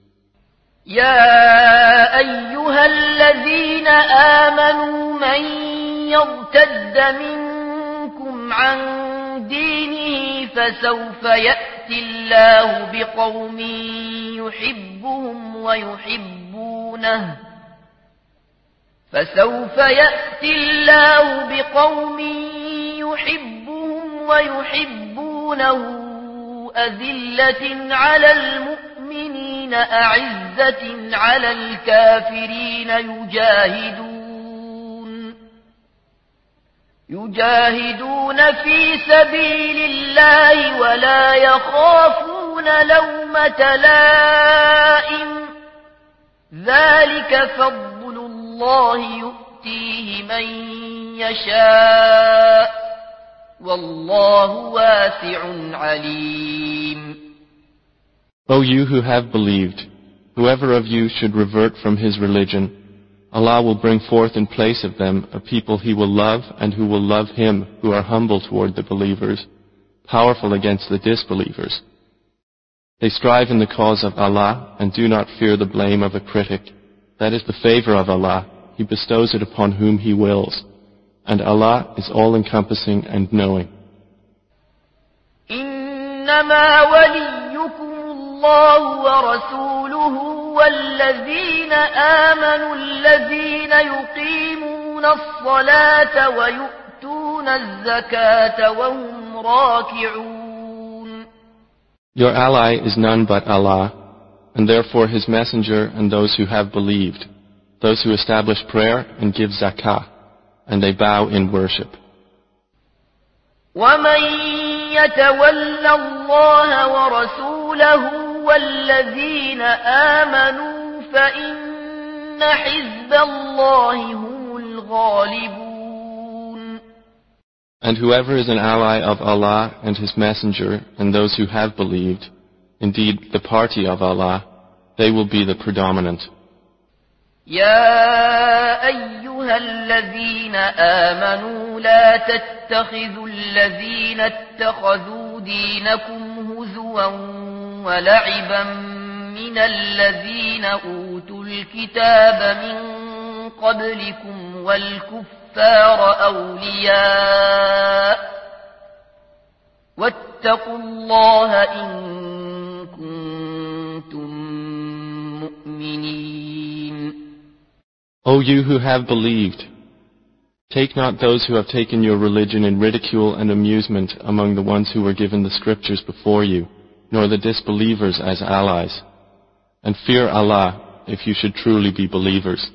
يا أيها الذين آمنوا من يرتد منكم عن دينه فسوف يأتي الله بقوم يحبهم ويحبونه فسوف يأتي الله بقوم يحبهم ويحبونه أذلة على المؤمنين أعزة على الكافرين يجاهدون يجاهدون في سبيل الله ولا يخافون لومة لائم ذلك فضل الله يؤتيه من يشاء والله واسع عليم. O you who have believed, whoever of you should revert from his religion, Allah will bring forth in place of them a people He will love and who will love Him, who are humble toward the believers, powerful against the disbelievers. They strive in the cause of Allah and do not fear the blame of a critic. That is the favor of Allah. He bestows it upon whom He wills. And Allah is all-encompassing and knowing. إنما وليكم الله ورسوله والذين آمنوا الذين يقيمون الصلاة ويؤتون الزكاة وهم راكعون. Your ally is none but Allah, and therefore His messenger and those who have believed, those who establish prayer and give zakah, and they bow in worship. وَمَن يَتَوَلَّ اللَّهَ وَرَسُولَهُ وَالَّذِينَ آمَنُوا فَإِنَّ حِزْبَ اللَّهِ هُمُ الْغَالِبُونَ. And whoever is an ally of Allah and His Messenger and those who have believed, indeed the party of Allah, they will be the predominant. يا أيها الذين آمنوا لا تتخذوا الذين اتخذوا دينكم هزوا ولعبا من الذين أوتوا الكتاب من قبلكم والكفار أولياء واتقوا الله إن كنتم مؤمنين. O you who have believed, take not those who have taken your religion in ridicule and amusement among the ones who were given the scriptures before you, nor the disbelievers as allies. And fear Allah if you should truly be believers.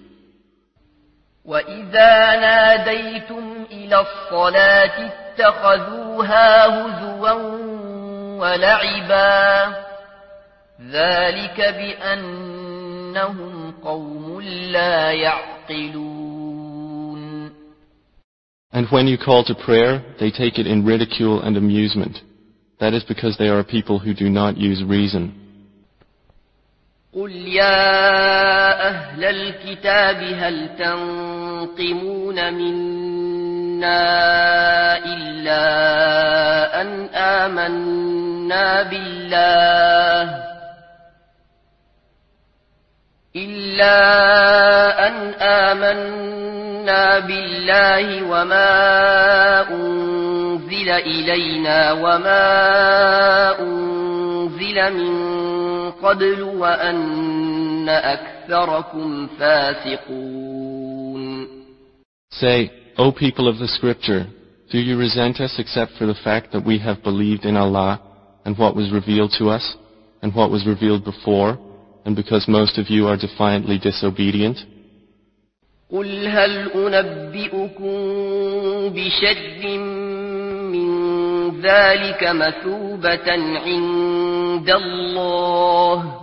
وَإِذَا نَادَيْتُمْ إِلَى الصَّلَاةِ اتَّخَذُوهَا هُزُوًا وَلَعِبًا ذَلِكَ بِأَنَّهُمْ قَوْمٌ لَا يَعْقِلُونَ. And when you call to prayer, they take it in ridicule and amusement. That is because they are people who do not use reason. قُلْ يَا أَهْلَ الْكِتَابِ هَلْ تَنْقِمُونَ مِنَّا إِلَّا أَنْ آمَنَّا بِاللَّهِ إِلَّا أَنْ آمَنَّا بِاللَّهِ وَمَا أُنْزِلَ إِلَيْنَا وَمَا أُنْزِلَ مِنْ قبل وأن أكثركم فاسقون. Say, O people of the scripture, do you resent us except for the fact that we have believed in Allah and what was revealed to us and what was revealed before, and because most of you are defiantly disobedient? قل هل أنبئكم بشر من ذلك مثوبة عند الله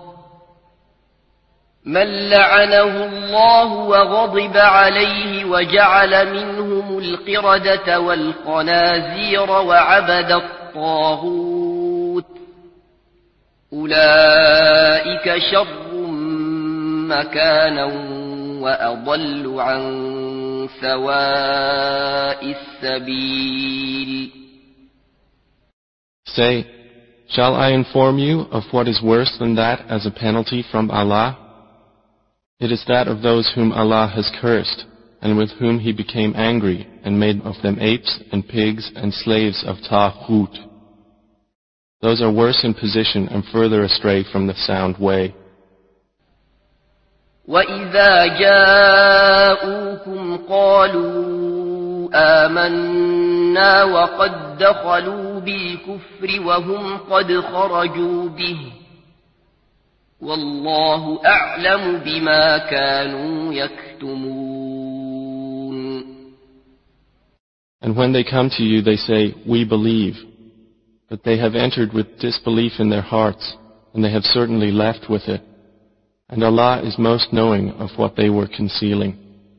من لعنه الله وغضب عليه وجعل منهم القردة والخنازير وعبد الطاغوت أولئك شر مكانا وأضل عن سواء السبيل. Say, shall I inform you of what is worse than that as a penalty from Allah? It is that of those whom Allah has cursed, and with whom He became angry, and made of them apes and pigs and slaves of Taghut. Those are worse in position and further astray from the sound way. وَإِذَا جَاءُوكُمْ قَالُوا آمَنَّا وَقَدْ دَخَلُوا بِالْكُفْرِ وَهُمْ قَدْ خَرَجُوا بِهِ وَاللَّهُ أَعْلَمُ بِمَا كَانُوا يَكْتُمُونَ. And when they come to you, they say, we believe. But they have entered with disbelief in their hearts, and they have certainly left with it. And Allah is most knowing of what they were concealing.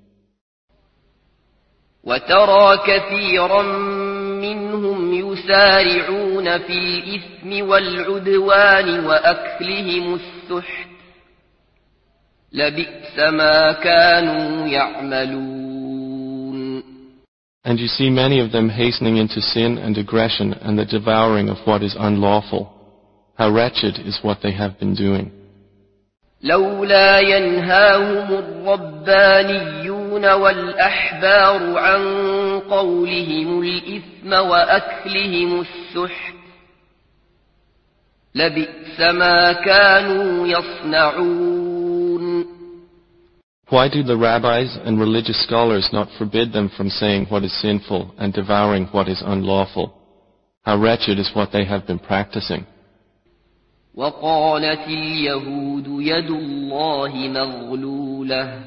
وَتَرَى كَثِيرًا مِّنْهُمْ يُسَارِعُونَ فِي الْإِثْمِ وَالْعُدْوَانِ وَأَكْلِهِمُ السُّحْتَ لَبِئْسَ مَا كَانُوا يَعْمَلُونَ. And you see many of them hastening into sin and aggression and the devouring of what is unlawful. How wretched is what they have been doing. لولا ينهاهم الربانيون والأحبار عن قولهم الإثم وأكلهم السحت لبئس ما كانوا يصنعون. Why do the rabbis and religious scholars not forbid them from saying what is sinful and devouring what is unlawful? How wretched is what they have been practicing. وقالت اليهود يد الله مغلولة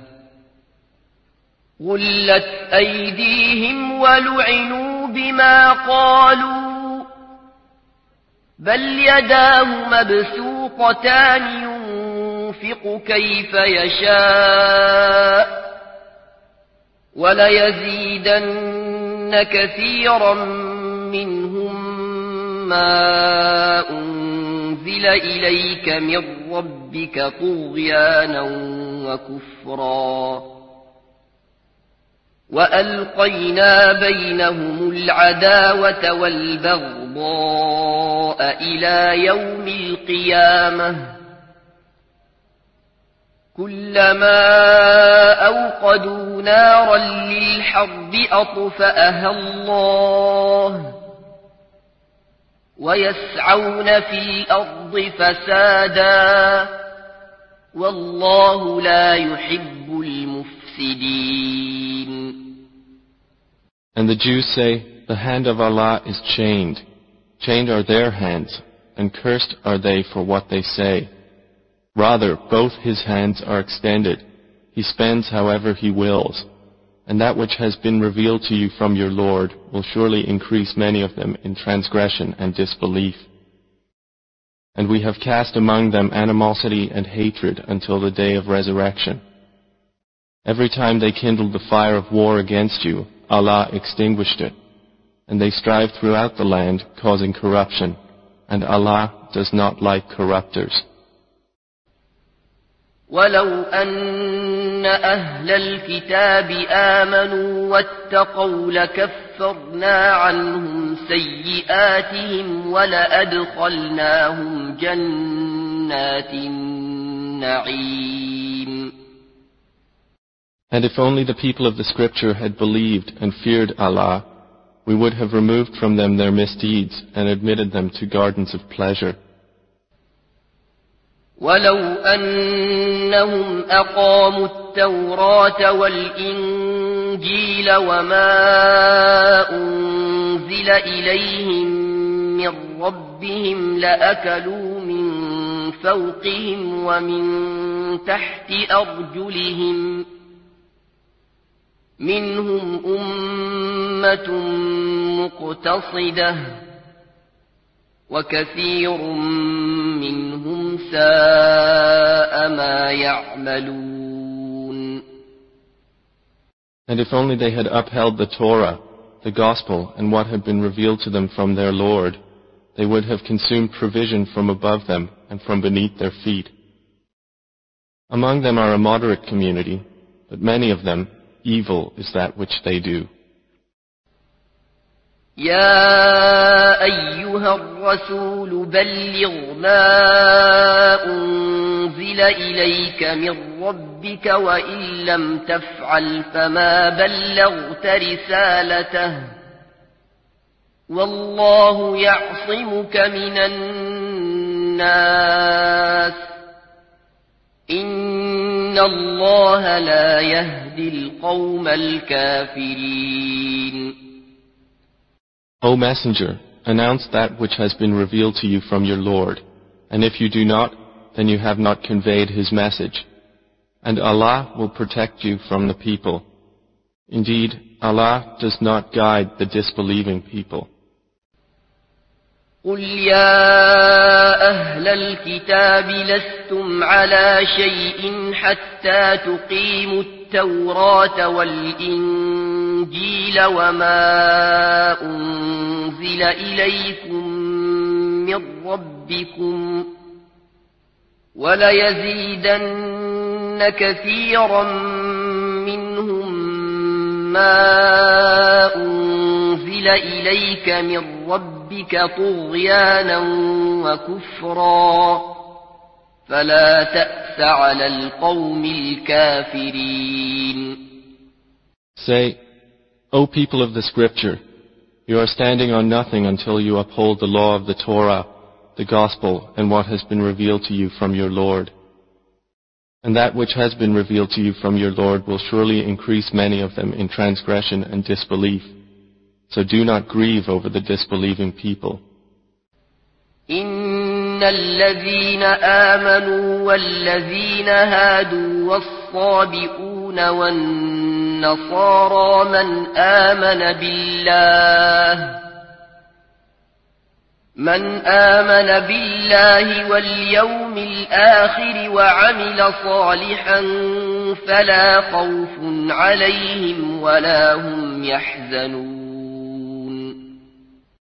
غلت أيديهم ولعنوا بما قالوا بل يداه مبسوطتان ينفق كيف يشاء وليزيدن كثيرا منهم ما أنزل إليك من ربك طغيانا وكفرا وألقينا بينهم العداوة والبغضاء إلى يوم القيامة كلما أوقدوا نارا للحرب أطفأها الله ويسعون في الأرض فسادا والله لا يحب المفسدين. And the Jews say, the hand of Allah is chained. Chained are their hands, and cursed are they for what they say. Rather, both his hands are extended. He spends however he wills. And that which has been revealed to you from your Lord will surely increase many of them in transgression and disbelief. And we have cast among them animosity and hatred until the day of resurrection. Every time they kindled the fire of war against you, Allah extinguished it. And they strive throughout the land, causing corruption. And Allah does not like corruptors. ولو أن أهل الكتاب آمنوا واتقوا لكفرنا عنهم سيئاتهم ولأدخلناهم جنات النعيم. And if only the people of the scripture had believed and feared Allah, we would have removed from them their misdeeds and admitted them to gardens of pleasure. ولو أنهم أقاموا التوراة والإنجيل وما أنزل إليهم من ربهم لأكلوا من فوقهم ومن تحت أرجلهم منهم أمة مقتصدة وكثير منهم ساء ما يعملون. And if only they had upheld the Torah, the Gospel, and what had been revealed to them from their Lord, they would have consumed provision from above them and from beneath their feet. Among them are a moderate community, but many of them, evil is that which they do. يا أيها الرسول بلغ ما أنزل إليك من ربك وإن لم تفعل فما بلغت رسالته والله يعصمك من الناس إن الله لا يهدي القوم الكافرين. O Messenger, announce that which has been revealed to you from your Lord, and if you do not, then you have not conveyed His message. And Allah will protect you from the people. Indeed, Allah does not guide the disbelieving people. قل يا أهل الكتاب لستم على شيء حتى تقيموا التوراة والإنجيل وما أنزل إليكم من ربكم وليزيدن كثيرا منهم ما أنزل إليك من ربك طغيانا وكفرا فلا تأس على القوم الكافرين. Say, O people of the scripture, you are standing on nothing until you uphold the law of the Torah, the Gospel, and what has been revealed to you from your Lord. And that which has been revealed to you from your Lord will surely increase many of them in transgression and disbelief. So do not grieve over the disbelieving people. إن الذين آمنوا والذين هادوا والصابئون والنصارى من آمن بالله من آمن بالله واليوم الآخر وعمل صالحا فلا خوف عليهم ولا هم يحزنون.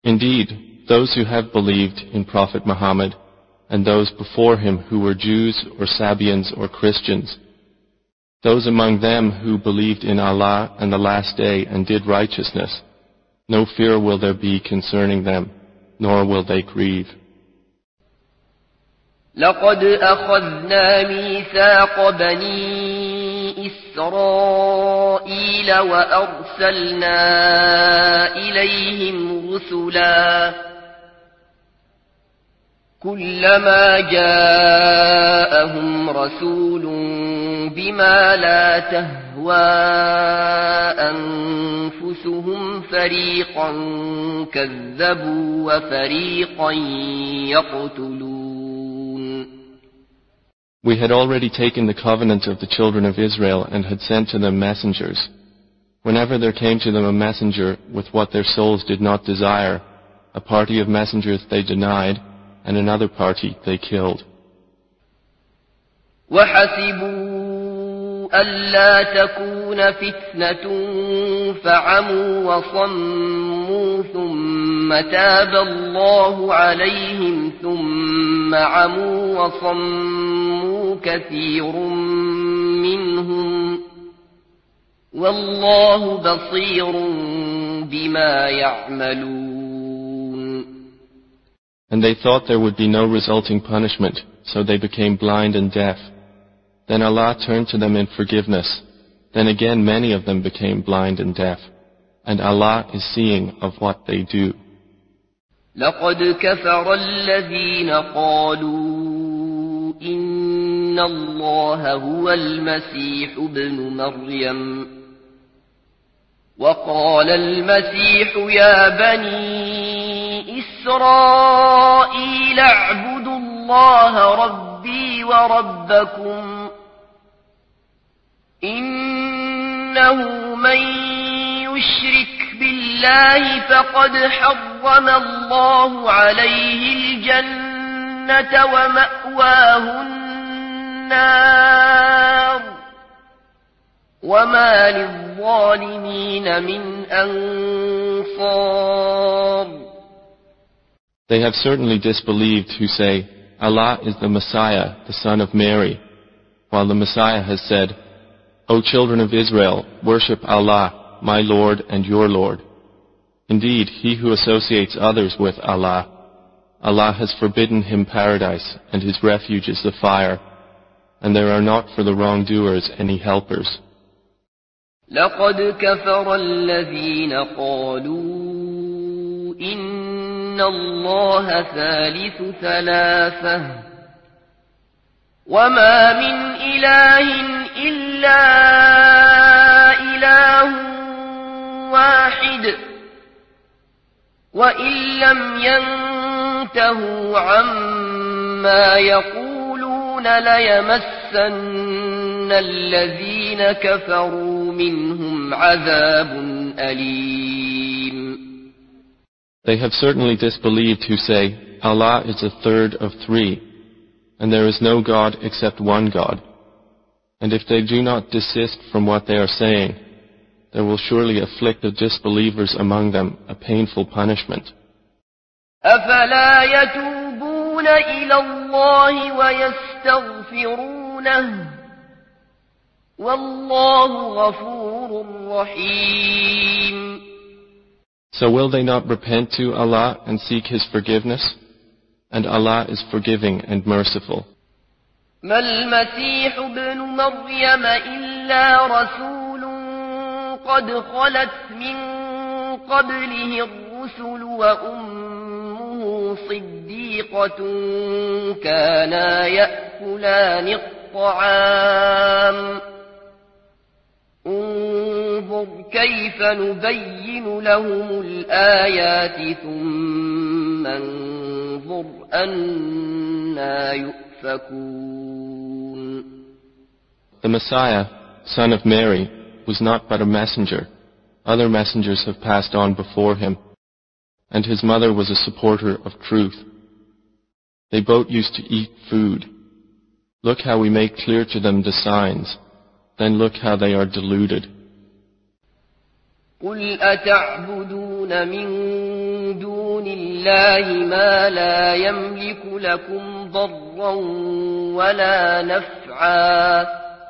Indeed, those who have believed in Prophet Muhammad and those before him who were Jews or Sabians or Christians, those among them who believed in Allah and the last day and did righteousness, no fear will there be concerning them, nor will they grieve. لقد أخذنا ميثاق بني إسرائيل وأرسلنا إليهم رسلا كلما جاءهم رسول بما لا تهوى أنفسهم فريقا كذبوا وفريقا يقتلون. We had already taken the covenant of the children of Israel and had sent to them messengers. Whenever there came to them a messenger with what their souls did not desire, a party of messengers they denied, and another party they killed. وحسبوا ألا تكون فتنة فعموا وصموا ثم تاب الله عليهم ثم عموا وصموا كثير منهم والله بصير بما يعملون. And they thought there would be no resulting punishment, so they became blind and deaf. Then Allah turned to them in forgiveness. Then again many of them became blind and deaf. And Allah is seeing of what they do. لقد كفر الذين قالوا إن الله هو المسيح ابن مريم وقال المسيح يا بني إسرائيل اعبدوا الله ربي وربكم إنه من يشرك بالله فقد حرم الله عليه الجنة ومأواه النار وما للظالمين من أنصار. They have certainly disbelieved who say, Allah is the Messiah, the son of Mary, while the Messiah has said, O children of Israel, worship Allah, my Lord and your Lord. Indeed, he who associates others with Allah, Allah has forbidden him paradise, and his refuge is the fire, and there are not for the wrongdoers any helpers. لقد كفر الذين قالوا إن الله ثالث ثلاثة وما من إله إلا إله واحد وإن لم ينتهوا عما يقولون ليمسن الذين كفروا منهم عذاب أليم. They have certainly disbelieved who say, Allah is a third of three, and there is no God except one God. And if they do not desist from what they are saying, there will surely afflict the disbelievers among them a painful punishment. أفلا يتوبون إلى الله ويستغفرونه والله غفور رحيم. So will they not repent to Allah and seek His forgiveness? And Allah is forgiving and merciful. ما المسيح ابن مريم إلا رسول قد خلت من قبله الرسل وأمه صديقة كانا يأكلان الطعام انظر كيف نبين لهم الآيات ثم انظر أنا يؤفكون. The Messiah, son of Mary, was not but a messenger. Other messengers have passed on before him, and his mother was a supporter of truth. They both used to eat food. Look how we make clear to them the signs. Then look how they are deluded. قل أتعبدون من دون دون الله ما لا يملك لكم ضرا ولا نفعا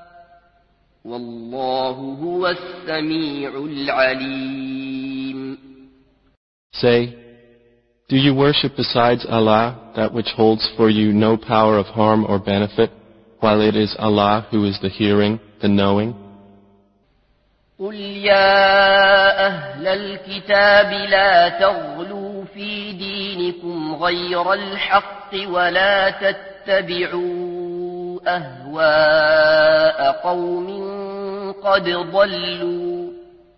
والله هو السميع العليم. Say, do you worship besides Allah that which holds for you no power of harm or benefit, while it is Allah who is the hearing, the knowing? قل يا أهل الكتاب لا تغلوا في دينكم غير الحق ولا تتبعوا أهواء قوم قد ضلوا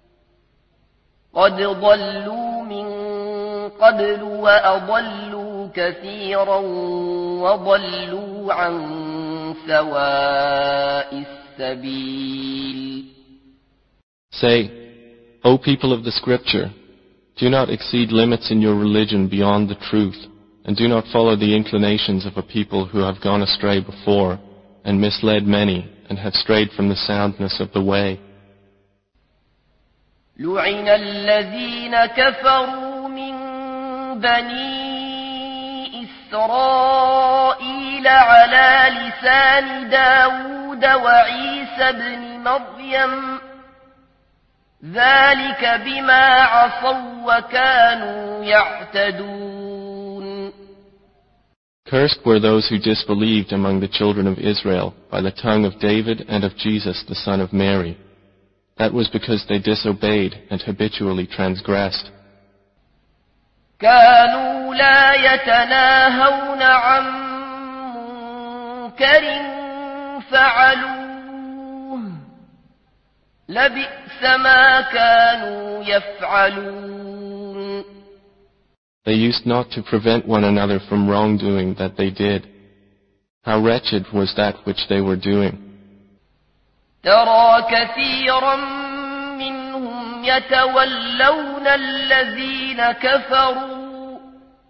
قد ضلوا من قبل وأضلوا كثيرا وضلوا عن سواء السبيل. Say, O people of the Scripture, do not exceed limits in your religion beyond the truth, and do not follow the inclinations of a people who have gone astray before, and misled many, and have strayed from the soundness of the way. لعن الذين كفروا من بني إسرائيل على لسان داود وعيسى بن مريم ذلك بما عصوا وكانوا يعتدون. Cursed were those who disbelieved among the children of Israel by the tongue of David and of Jesus the son of Mary. That was because they disobeyed and habitually transgressed. كانوا لا يتناهون عن منكر فعلوه لبئس ما كانوا يفعلون. They used not to prevent one another from wrongdoing that they did. How wretched was that which they were doing. ترى كثيرا منهم يتولون الذين كفروا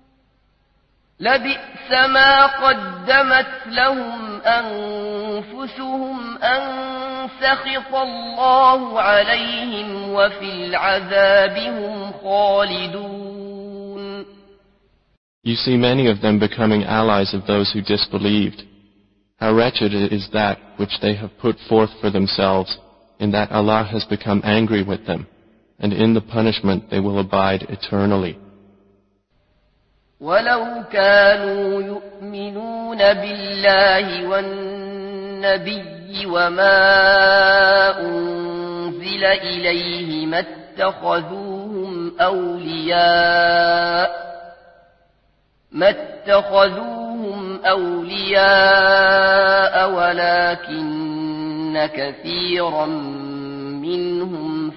لبئس ما قدمت لهم أنفسهم أن سخط الله عليهم وفي العذاب هم خالدون. You see many of them becoming allies of those who disbelieved. How wretched is that which they have put forth for themselves, in that Allah has become angry with them, and in the punishment they will abide eternally. ولو كانوا يؤمنون بالله والنبي وما أنزل إليه ما اتخذوهم أولياء ما اتخذوهم أولياء ولكن كثيرا منهم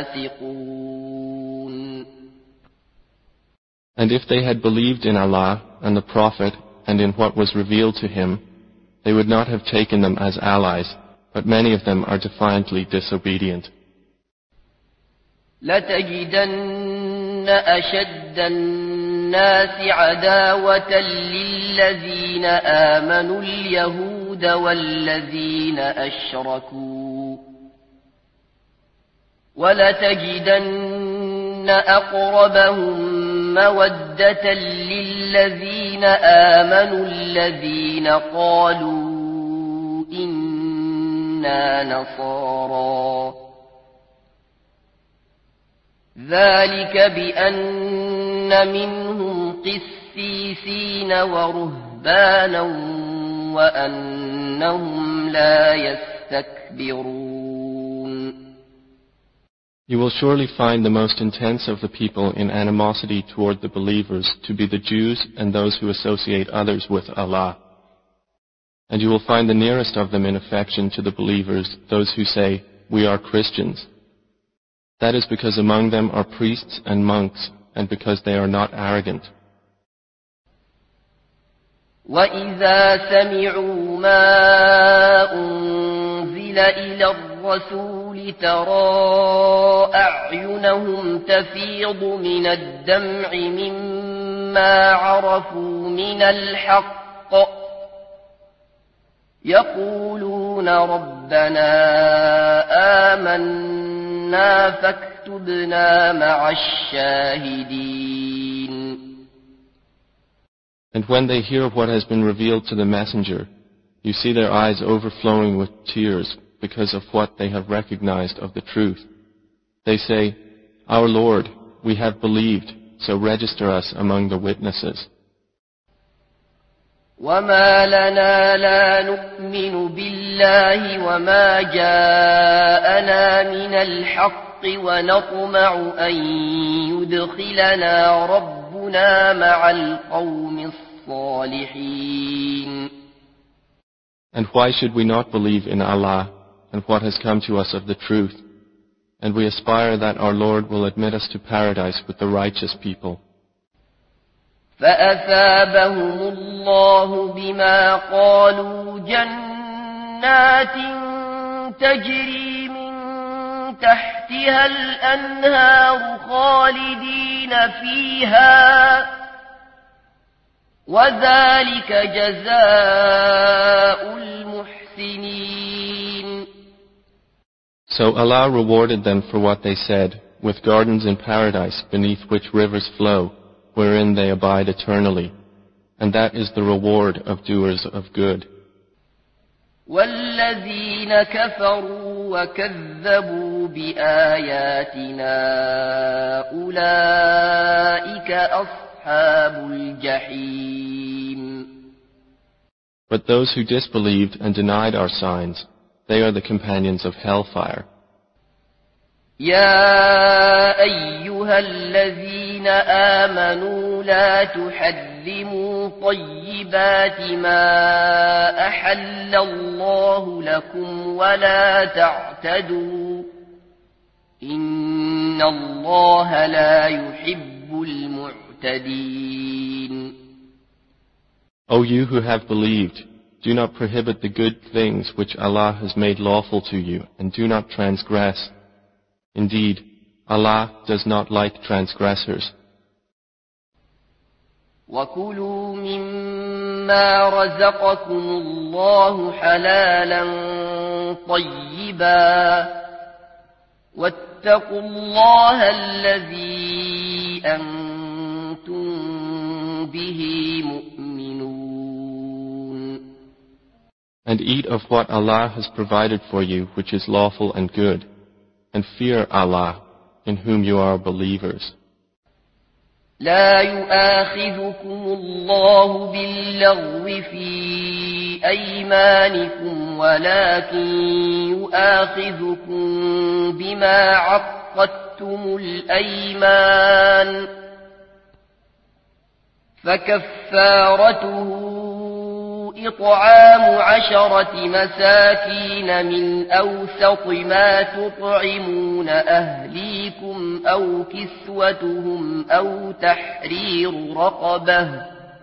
فاسقون. And if they had believed in Allah and the Prophet and in what was revealed to him, they would not have taken them as allies, but many of them are defiantly disobedient. لتجدن أشد الناس عداوة للذين آمنوا اليهود والذين أشركوا ولتجدن أقربهم مودة للذين آمنوا الذين قالوا إنا نصارى ذلك بأن منهم قسيسين ورهبانا وأنهم لا يستكبرون. You will surely find the most intense of the people in animosity toward the believers to be the Jews and those who associate others with Allah. And you will find the nearest of them in affection to the believers those who say, "We are Christians." That is because among them are priests and monks, and because they are not arrogant. وَإِذَا سَمِعُوا مَا أُنزِلَ إِلَى الرَّسُولِ تَرَى أَعْيُنَهُمْ تَفِيضُ مِنَ الدَّمْعِ مِمَّا عَرَفُوا مِنَ الْحَقِّ يَقُولُونَ رَبَّنَا آمَنَّا فاكتبنا مع الشاهدين. And when they hear what has been revealed to the messenger, you see their eyes overflowing with tears because of what they have recognized of the truth. They say, "Our Lord, we have believed, so register us among the witnesses." وما لنا لا نؤمن بالله وما جاءنا من الحق ونطمع أن يدخلنا ربنا مع القوم الصالحين. And why should we not believe in Allah and what has come to us of the truth? And we aspire that our Lord will admit us to paradise with the righteous people. فأثابهم الله بما قالوا جنات تجري من تحتها الأنهار خالدين فيها وذلك جزاء المحسنين. So Allah rewarded them for what they said, with gardens in paradise beneath which rivers flow, wherein they abide eternally. And that is the reward of doers of good. والذين كفروا وكذبوا بآياتنا أولئك أصحاب الجحيم. But those who disbelieved and denied our signs, they are the companions of hellfire. يا أيها الذين آمنوا لا تحرموا طيبات ما أحل الله لكم ولا تعتدوا إن الله لا يحب المعتدين. O you who have believed, do not prohibit the good things which Allah has made lawful to you, and do not transgress. Indeed, Allah does not like transgressors. وَكُلُوا مِمَّا رَزَقَكُمُ اللَّهُ حَلَالًا طَيِّبًا وَاتَّقُوا اللَّهَ الَّذِي أَنْتُمْ بِهِ مُؤْمِنُونَ. And eat of what Allah has provided for you which is lawful and good, and fear Allah, in whom you are believers. لا يؤاخذكم الله باللغو في أيمانكم ولكن يؤاخذكم بما عقدتم الأيمان فكفارته إطعام عشرة مساكين من أوسط ما تطعمون أهليكم أو كسوتهم أو تحرير رقبة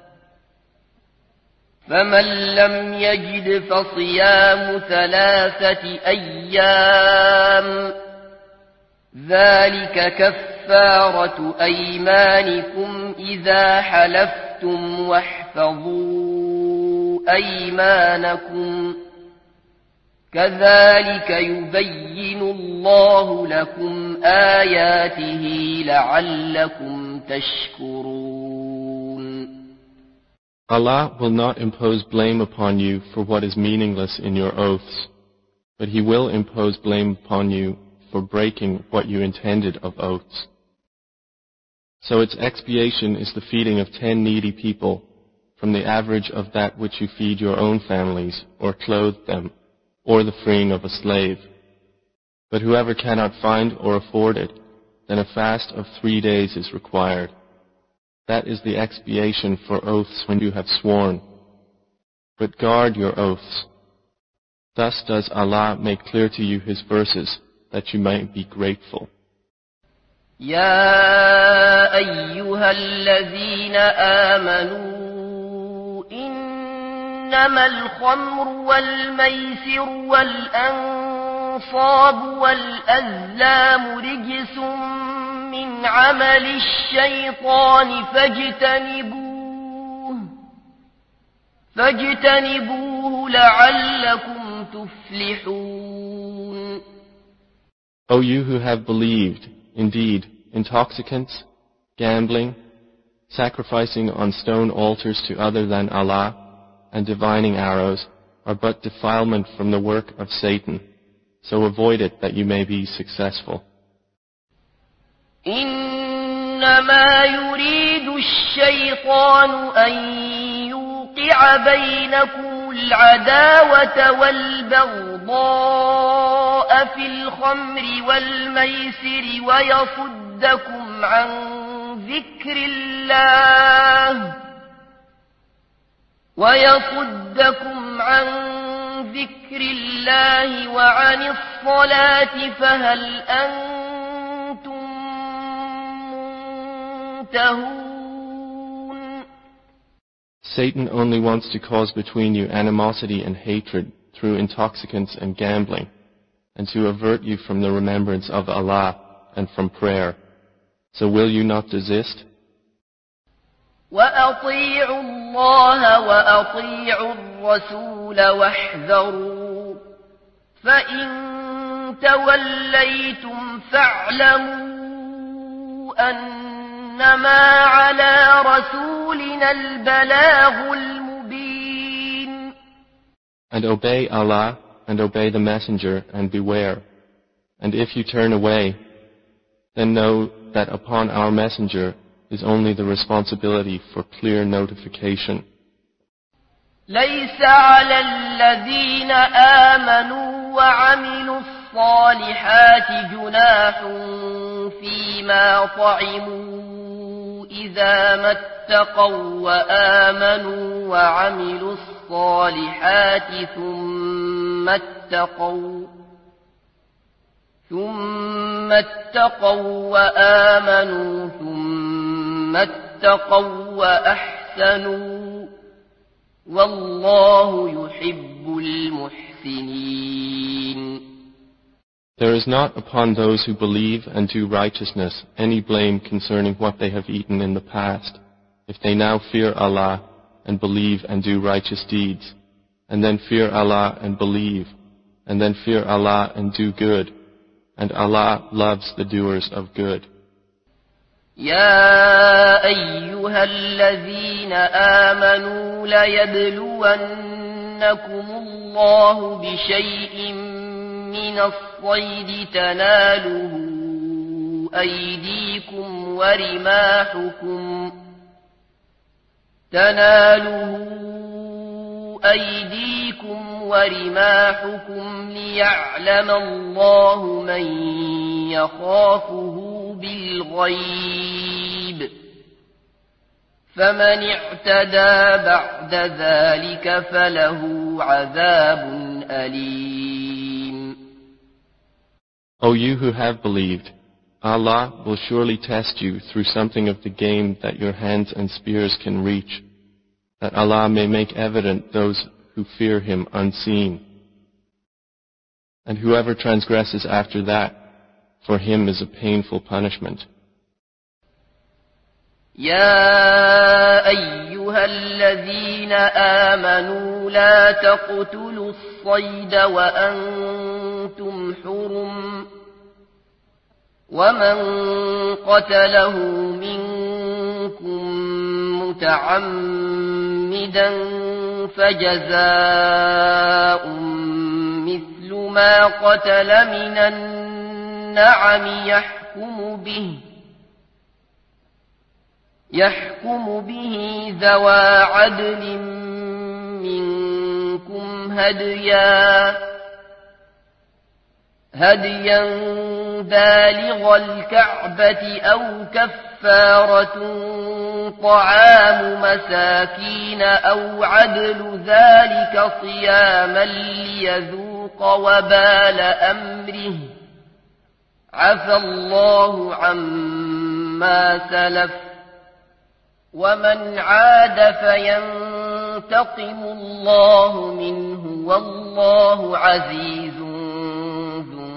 فمن لم يجد فصيام ثلاثة أيام ذلك كفارة أيمانكم إذا حلفتم واحفظوا أيمانكم كذلك يبين الله لكم آياته لعلكم تشكرون. Allah will not impose blame upon you for what is meaningless in your oaths, but He will impose blame upon you for breaking what you intended of oaths. So its expiation is the feeding of ten needy people, from the average of that which you feed your own families, or clothe them, or the freeing of a slave. But whoever cannot find or afford it, then a fast of three days is required. That is the expiation for oaths when you have sworn. But guard your oaths. Thus does Allah make clear to you His verses, that you might be grateful. يا أيها الذين آمنوا إنما الخمر والميسر والأنصاب والأزلام رجس من عمل الشيطان فاجتنبوه فاجتنبوه لعلكم تفلحون. O you who have believed, indeed, intoxicants, gambling, sacrificing on stone altars to other than Allah, and divining arrows are but defilement from the work of Satan. So avoid it that you may be successful. إنما يريد الشيطان أن يوقع بينكم العداوة والبغضاء في الخمر والميسر ويصدكم عن ذكر الله ويصدكم عن ذكر الله وعن الصلاة فهل أنتم منتهون. Satan only wants to cause between you animosity and hatred through intoxicants and gambling, and to avert you from the remembrance of Allah and from prayer. So will you not desist? وأطيعوا الله وأطيعوا الرسول واحذروا فإن توليتم فاعلموا أنما على رسولنا البلاغ المبين. And obey Allah and obey the Messenger and beware. And if you turn away, then know that upon our Messenger is only the responsibility for clear notification. ليس على الذين آمنوا وعملوا الصالحات جناح فيما طعموا إذا ما اتقوا وآمنوا وعملوا الصالحات ثم اتقوا ثم اتقوا وآمنوا ثم اتقوا وأحسنوا والله يحب المحسنين. There is not upon those who believe and do righteousness any blame concerning what they have eaten in the past, if they now fear Allah and believe and do righteous deeds, and then fear Allah and believe, and then fear Allah and do good, and Allah loves the doers of good. يا أيها الذين آمنوا ليبلونكم الله بشيء من الصيد تناله أيديكم ورماحكم تناله أيديكم ورماحكم ليعلم الله من يخافه بالغيب فمن اعتدى بعد ذلك فله عذاب أليم. O you who have believed, Allah will surely test you through something of the game that your hands and spears can reach, that Allah may make evident those who fear Him unseen. And whoever transgresses after that, for him is a painful punishment. يا أيها الذين آمنوا لا تقتلوا الصيد وأنتم حرم ومن قتله منكم متعمدا فجزاء مثل ما قتل من النعم يحكم به يحكم به ذوى عدل منكم هديا هديا بالغ الكعبة أو كفارة طعام مساكين أو عدل ذلك صياما ليذوق وبال أمره عفى الله عما سلف ومن عاد فينتقم الله منه والله عزيز ذو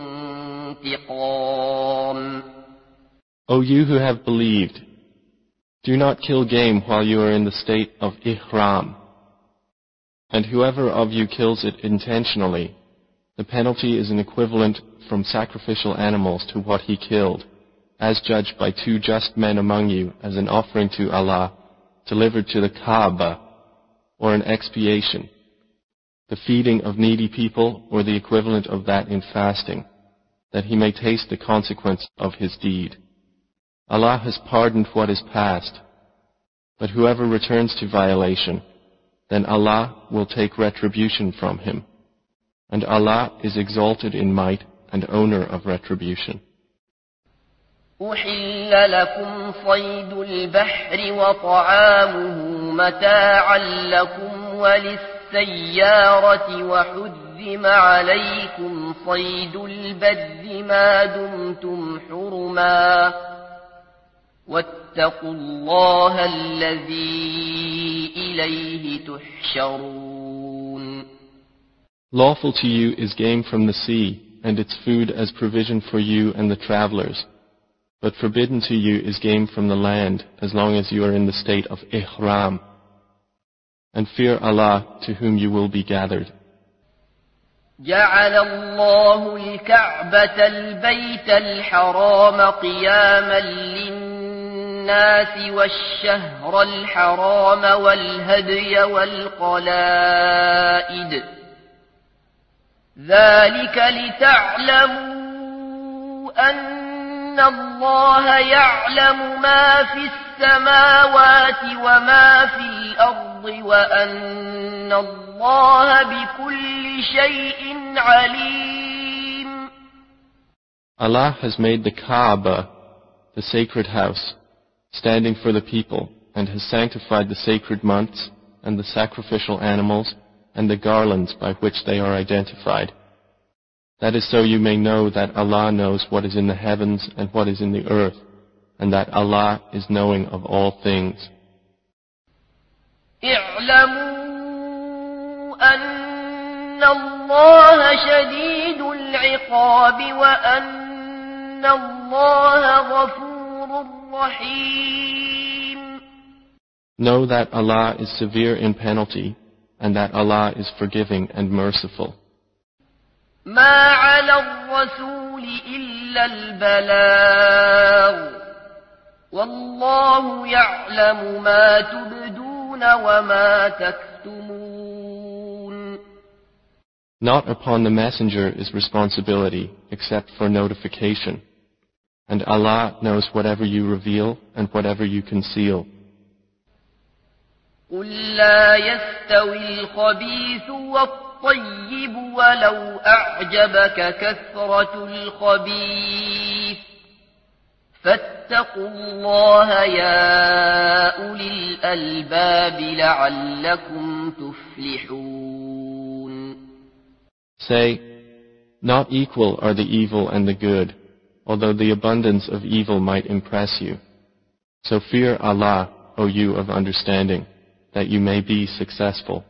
انتقام. O you who have believed, do not kill game while you are in the state of ihram. And whoever of you kills it intentionally, the penalty is an equivalent from sacrificial animals to what he killed, as judged by two just men among you as an offering to Allah, delivered to the Kaaba, or an expiation, the feeding of needy people, or the equivalent of that in fasting, that he may taste the consequence of his deed. Allah has pardoned what is past, but whoever returns to violation, then Allah will take retribution from him, and Allah is exalted in might and owner of retribution. أحل لكم صيد البحر وطعامه متاعا لكم وللسيارة وحرم عليكم صيد البر ما دمتم حرما واتقوا الله الذي إليه تحشرون. Lawful to you is game from the sea, and its food as provision for you and the travelers. But forbidden to you is game from the land, as long as you are in the state of ihram. And fear Allah, to whom you will be gathered. جعل الله الكعبة البيت الحرام قياما للناس والشهر الحرام والهدي والقلائد ذلك لتعلموا أن إن الله يعلم ما في السماوات وما في الأرض وأن الله بكل شيء عليم. Allah has made the Kaaba, the sacred house, standing for the people, and has sanctified the sacred months and the sacrificial animals and the garlands by which they are identified. That is so you may know that Allah knows what is in the heavens and what is in the earth, and that Allah is knowing of all things. اعلموا أن الله شديد العقاب وأن الله غفور رحيم. Know that Allah is severe in penalty, and that Allah is forgiving and merciful. ما على الرسول إلا البلاغ والله يعلم ما تبدون وما تكتمون. Not upon the messenger is responsibility except for notification, and Allah knows whatever you reveal and whatever you conceal. قل لا يستوي الخبيث والطيب الطيب ولو أعجبك كثرة الخبيث فاتقوا الله يا أولي الألباب لعلكم تفلحون. Say, not equal are the evil and the good, although the abundance of evil might impress you. So fear Allah, O you of understanding, that you may be successful.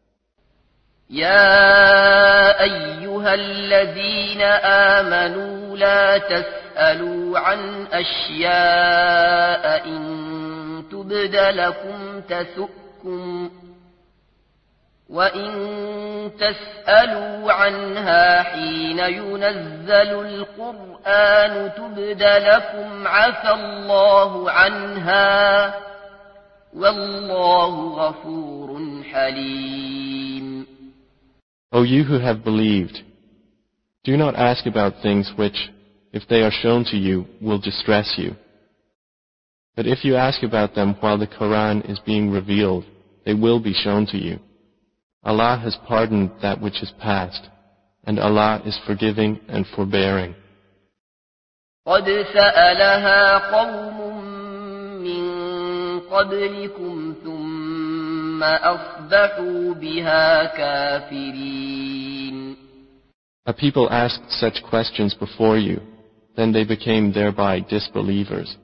يا أيها الذين آمنوا لا تسألوا عن أشياء إن تبد لكم تسؤكم وإن تسألوا عنها حين ينزل القرآن تبد لكم عفى الله عنها والله غفور حليم. O you who have believed, do not ask about things which, if they are shown to you, will distress you. But if you ask about them while the Quran is being revealed, they will be shown to you. Allah has pardoned that which is past, and Allah is forgiving and forbearing. قد سألها قوم من قبلكم ثم أصبحوا بها كافرين. A people asked such questions before you, then they became thereby disbelievers.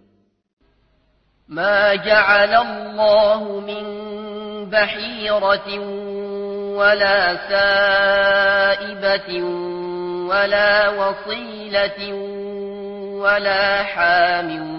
ما جعل الله من بحيرة ولا سائبة ولا وصيلة ولا حام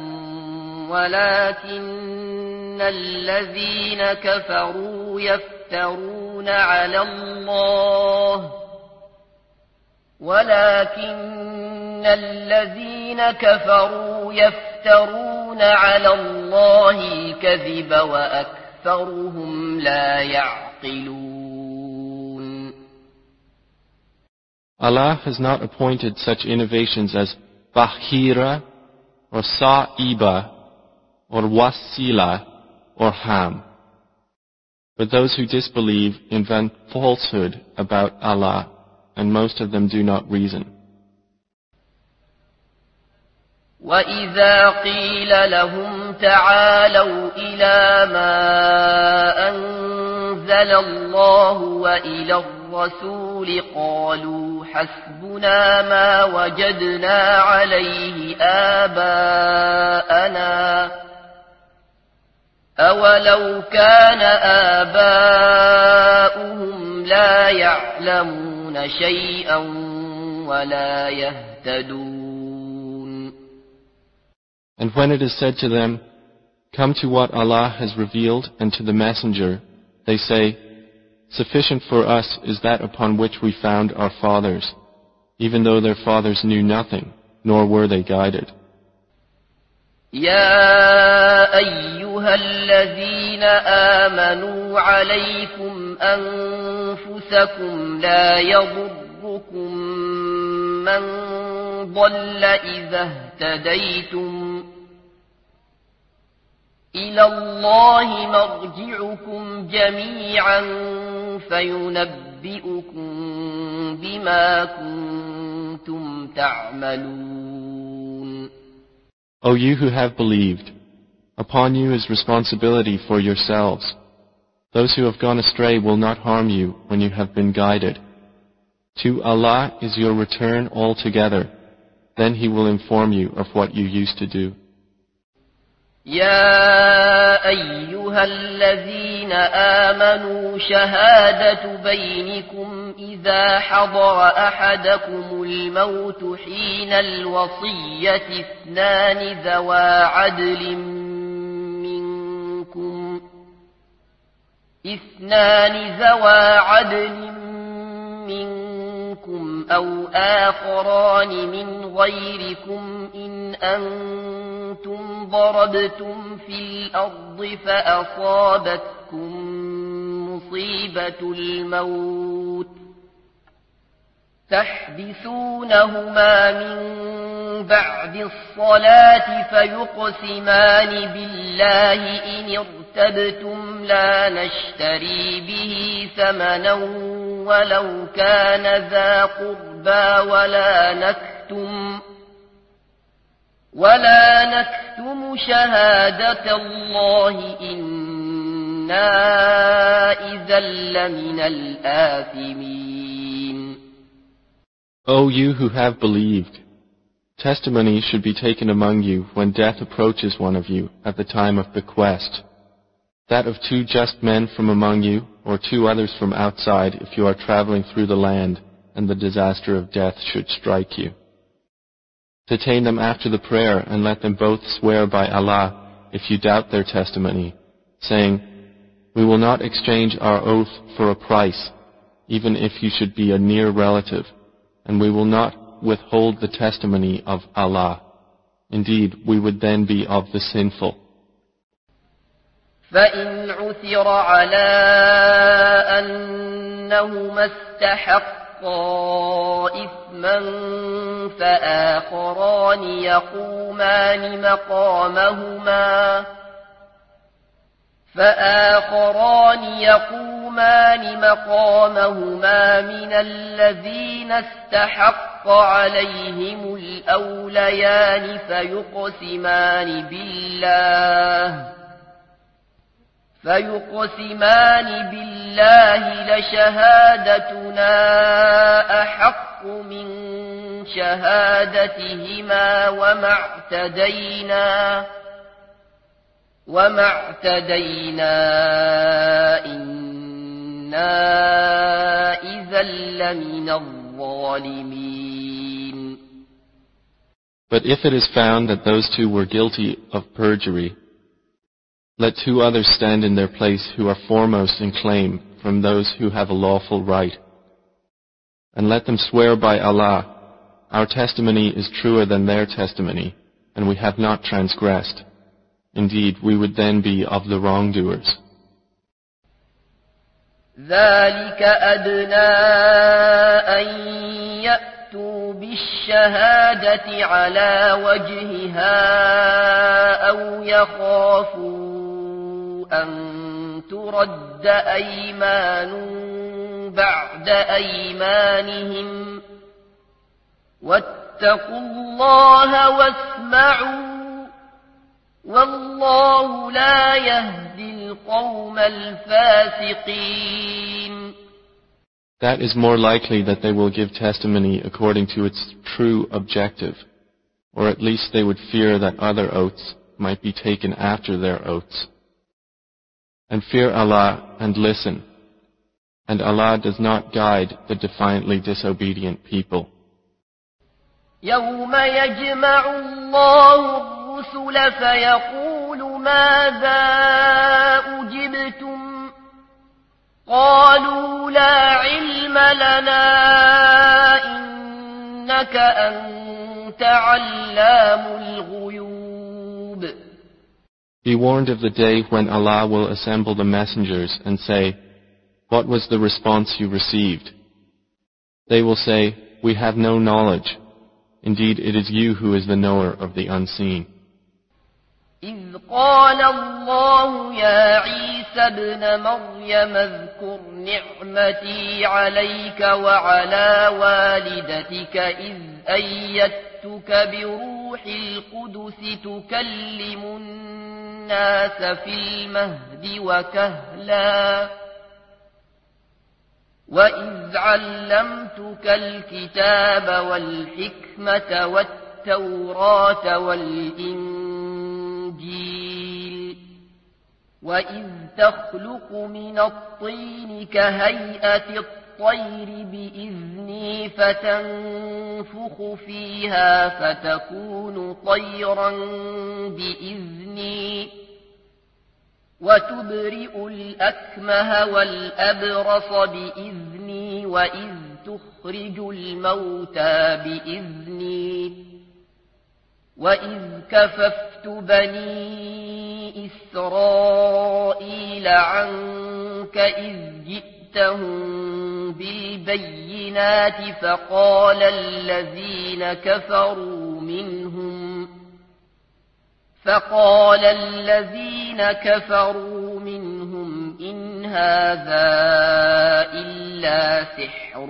ولكن الذين كفروا يفترون على الله ولكن الذين كفروا يفترون على الله الكذب وأكثرهم لا يعقلون. Allah has not appointed such innovations as Bahira or Sa'iba or Wasila or Ham. But those who disbelieve invent falsehood about Allah, and most of them do not reason. وَإِذَا قِيلَ لَهُمْ تَعَالَوْا إِلَى مَا أَنزَلَ اللَّهُ وَإِلَى الرَّسُولِ قَالُوا حَسْبُنَا مَا وَجَدْنَا عَلَيْهِ آبَاءَنَا أَوَلَوْ كَانَ آبَاؤُهُمْ لَا يَعْلَمُونَ شَيْئًا وَلَا يَهْتَدُونَ. And when it is said to them, "Come to what Allah has revealed and to the Messenger," they say, "Sufficient for us is that upon which we found our fathers, even though their fathers knew nothing, nor were they guided." يا أيها الذين آمنوا عليكم أنفسكم لا يضركم من ضل إذا اهتديتم إلى الله مرجعكم جميعا فينبئكم بما كنتم تعملون. O you who have believed, upon you is responsibility for yourselves. Those who have gone astray will not harm you when you have been guided. To Allah is your return altogether. Then He will inform you of what you used to do. يا أيها الذين آمنوا شهادة بينكم إذا حضر أحدكم الموت حين الوصية اثنان ذوى عدل منكم اثنان ذوى عدل منكم أو آخران من غيركم إن أنتم ضربتم في الأرض فأصابتكم مصيبة الموت تحبسونهما من بعد الصلاة فيقسمان بالله إن ارتبتم لا نشتري به ثمنا ولو كان ذا قربى ولا نكتم ولا نكتم شهادة الله إنا إذا لمن الآثمين. O you who have believed, testimony should be taken among you when death approaches one of you at the time of bequest, that of two just men from among you, or two others from outside if you are traveling through the land and the disaster of death should strike you. Detain them after the prayer and let them both swear by Allah if you doubt their testimony, saying, "We will not exchange our oath for a price, even if you should be a near relative, and we will not withhold the testimony of Allah. Indeed, we would then be of the sinful." فإن عثر على أنهما استحقا إثما فآخران يقومان مقامهما فآخران يقومان مقامهما من الذين استحق عليهم الأوليان فيقسمان بالله فيقسمان بالله لشهادتنا أحق من شهادتهما وما اعتدينا وما اعتدينا إنا إذا لمن الظالمين. But if it is found that those two were guilty of perjury, let two others stand in their place who are foremost in claim from those who have a lawful right. And let them swear by Allah, our testimony is truer than their testimony, and we have not transgressed. Indeed, we would then be of the wrongdoers. ذلك أدنى أن يأتوا بالشهادة على وجهها أو يخافوا أن ترد أيمان بعد أيمانهم واتقوا الله واسمعوا والله لا يهدي القوم الفاسقين. That is more likely that they will give testimony according to its true objective, or at least they would fear that other oaths might be taken after their oaths. And fear Allah and listen, and Allah does not guide the defiantly disobedient people. يوم يجمع الله الرسل فيقول ماذا أجبتم قالوا لا علم لنا إنك أنت علام الغيوب. Be warned of the day when Allah will assemble the messengers and say, what was the response you received? They will say, we have no knowledge. Indeed, it is you who is the knower of the unseen. إذ قال الله يا عيسى ابن مريم اذكر نعمتي عليك وعلى والدتك إذ أيدتك بروح القدس تكلم الناس في المهد وكهلا وإذ علمتك الكتاب والحكمة والتوراة والإنجيل وإذ تخلق من الطين كهيئة الطير بإذني فتنفخ فيها فتكون طيرا بإذني وتبرئ الأكمه والأبرص بإذني وإذ تخرج الموتى بإذني وإذ كففت بني إسرائيل عنك إذ جئتهم بالبينات فقال الذين كفروا منهم فقال الذين كفروا منهم إن هذا إلا سحر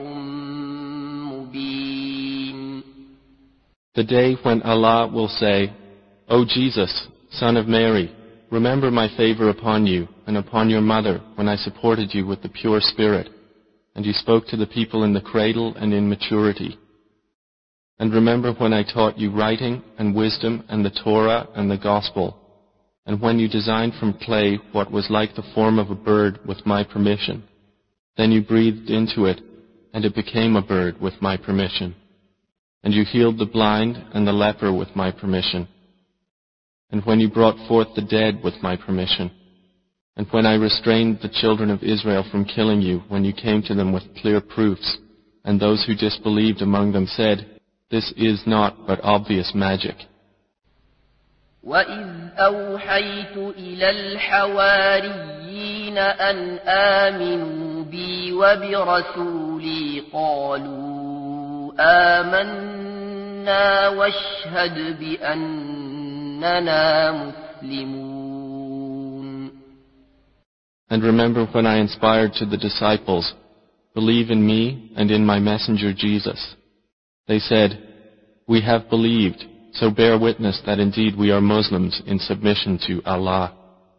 مبين. The day when Allah will say, O Jesus, son of Mary, remember my favor upon you and upon your mother when I supported you with the pure spirit, and you spoke to the people in the cradle and in maturity. And remember when I taught you writing and wisdom and the Torah and the Gospel, and when you designed from clay what was like the form of a bird with my permission. Then you breathed into it, and it became a bird with my permission. And you healed the blind and the leper with my permission. And when you brought forth the dead with my permission. And when I restrained the children of Israel from killing you when you came to them with clear proofs, and those who disbelieved among them said, this is not but obvious magic. وَإِذْ أَوْحَيْتُ إِلَى الْحَوَارِيِّينَ أَنْ آمِنُوا بِي وَبِرَسُولِي قَالُوا آمَنَّا وَاشْهَدْ بِأَنَّنَا مُسْلِمُونَ. And remember when I inspired to the disciples, believe in me and in my messenger Jesus. They said, we have believed, so bear witness that indeed we are Muslims in submission to Allah.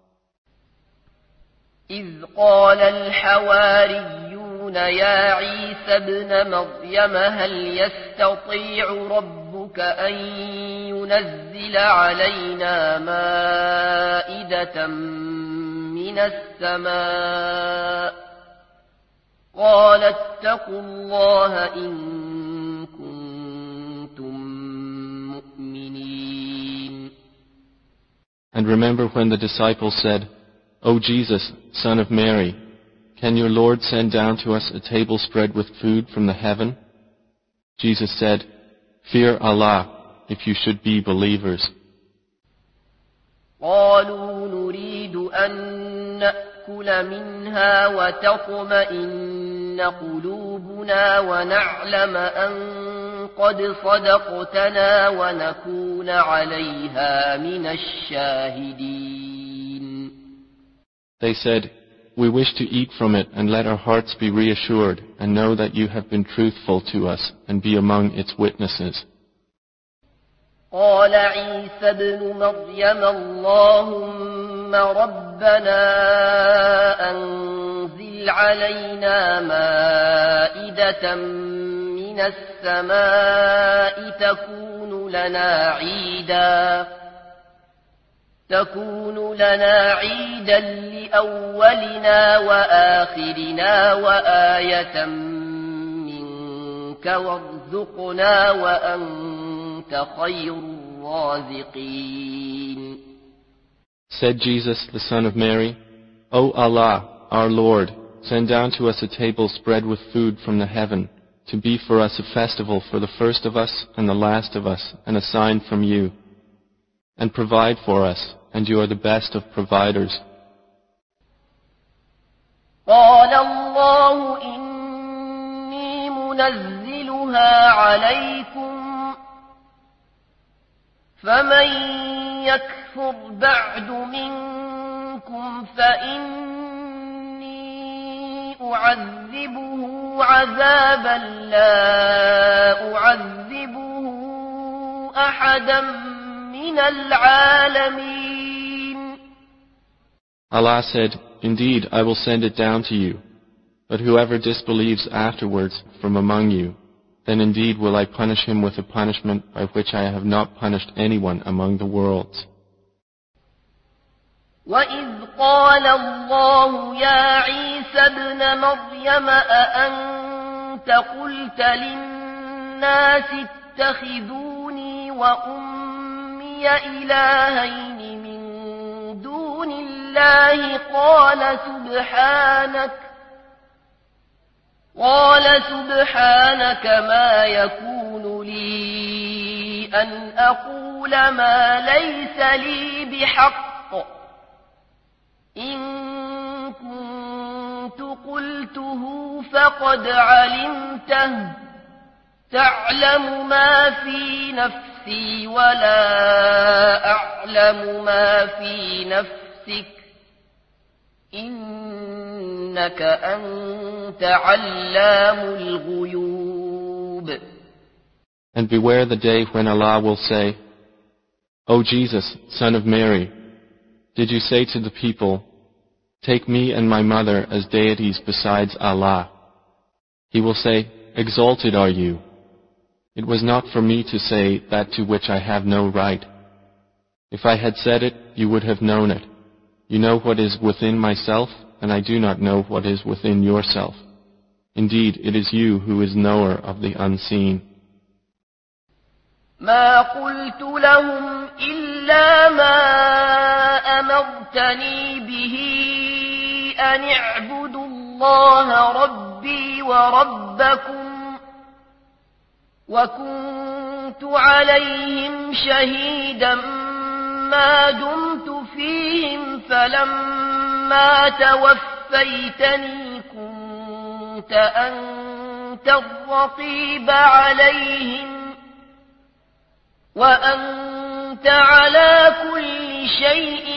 إذ قال الحواريون يا عيسى ابن مريم هل يستطيع ربك أن ينزل علينا مائدة من السماء قال اتقوا الله إن And remember when the disciples said, O Jesus, son of Mary, can your Lord send down to us a table spread with food from the heaven? Jesus said, fear Allah, if you should be believers. قالوا نريد أن نأكل منها وتطمئن قلوبنا ونعلم أن قد صدقتنا ونكون عليها من الشاهدين. They said, "We wish to eat from it and let our hearts be reassured and know that you have been truthful to us and be among its witnesses." قال عيسى ابن مريم اللهم ربنا أنزل علينا مائدة من السماء تكون لنا عيدا تكون لنا عيدا لأولنا وآخرنا وآية منك وارزقنا وأنت خير الرازقين. Said Jesus, the son of Mary, "O Allah, our Lord, send down to us a table spread with food from the heaven, to be for us a festival for the first of us and the last of us, and a sign from you. And provide for us, and you are the best of providers." قال الله إني منزلها عليكم فمن يكفر بعد منكم فإني أعذبه عذابا لا أعذبه أحدا من العالمين. Allah said, "Indeed, I will send it down to you. But whoever disbelieves afterwards from among you, then indeed will I punish him with a punishment by which I have not punished anyone among the worlds." وَإِذْ قَالَ اللَّهُ يَا عِيسَى ابْنَ مَرْيَمَ أَأَنْتَ قُلْتَ لِلنَّاسِ اتَّخِذُونِي وَأُمِّيَ إِلَٰهَيْنِ مِن دُونِ اللَّهِ قَالَ سُبْحَانَكَ قال سبحانك ما يكون لي أن أقول ما ليس لي بحق إن كنت قلته فقد علمته تعلم ما في نفسي ولا أعلم ما في نفسك إنك أنت علام الغيوب. And beware the day when Allah will say, "O Jesus, son of Mary, did you say to the people, 'Take me and my mother as deities besides Allah'?" He will say, "Exalted are you. It was not for me to say that to which I have no right. If I had said it, you would have known it. You know what is within myself, and I do not know what is within yourself. Indeed, it is you who is knower of the unseen." ما قلت لهم إلا ما أمرتني به أن اعبدوا الله ربي وربكم وكنت عليهم شهيدا ما دمت فيهم فلما توفيتني كنت أنت الرقيب عليهم وأنت على كل شيء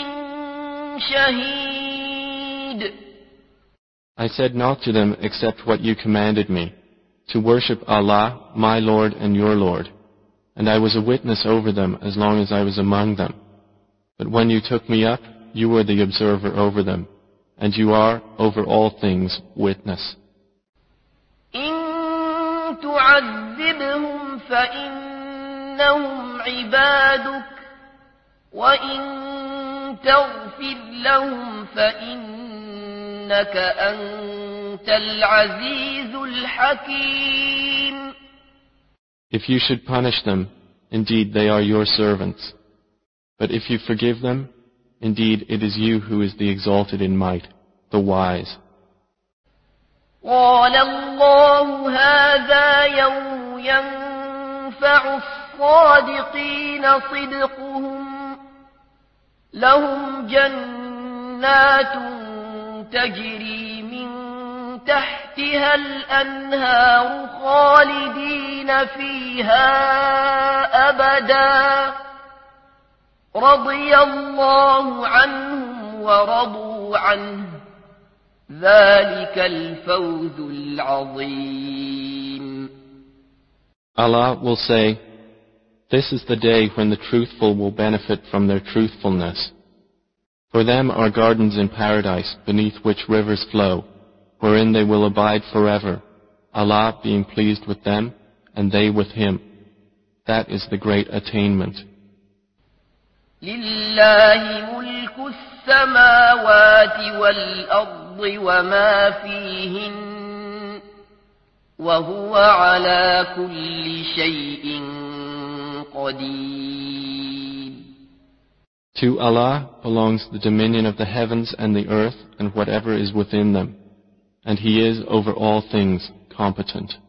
شهيد. I said not to them except what you commanded me, to worship Allah, my Lord and your Lord, and I was a witness over them as long as I was among them. But when you took me up, you were the observer over them, and you are, over all things, witness. إن تعذبهم فإنهم عبادك وإن تغفر لهم فإنك أنت العزيز الحكيم. If you should punish them, indeed they are your servants. But if you forgive them, indeed it is you who is the exalted in might, the wise. قال الله هذا يوم ينفع للصادقين صدقهم لهم جنات تجري من تحتها الأنهار خالدين فيها أبدا رضي الله عنهم ورضوا عنه ذلك الفوز العظيم. Allah will say, "This is the day when the truthful will benefit from their truthfulness. For them are gardens in paradise beneath which rivers flow, wherein they will abide forever, Allah being pleased with them and they with Him. That is the great attainment." لله ملك السماوات والأرض وما فيهن وهو على كل شيء قدير. To Allah belongs the dominion of the heavens and the earth and whatever is within them, and He is over all things competent.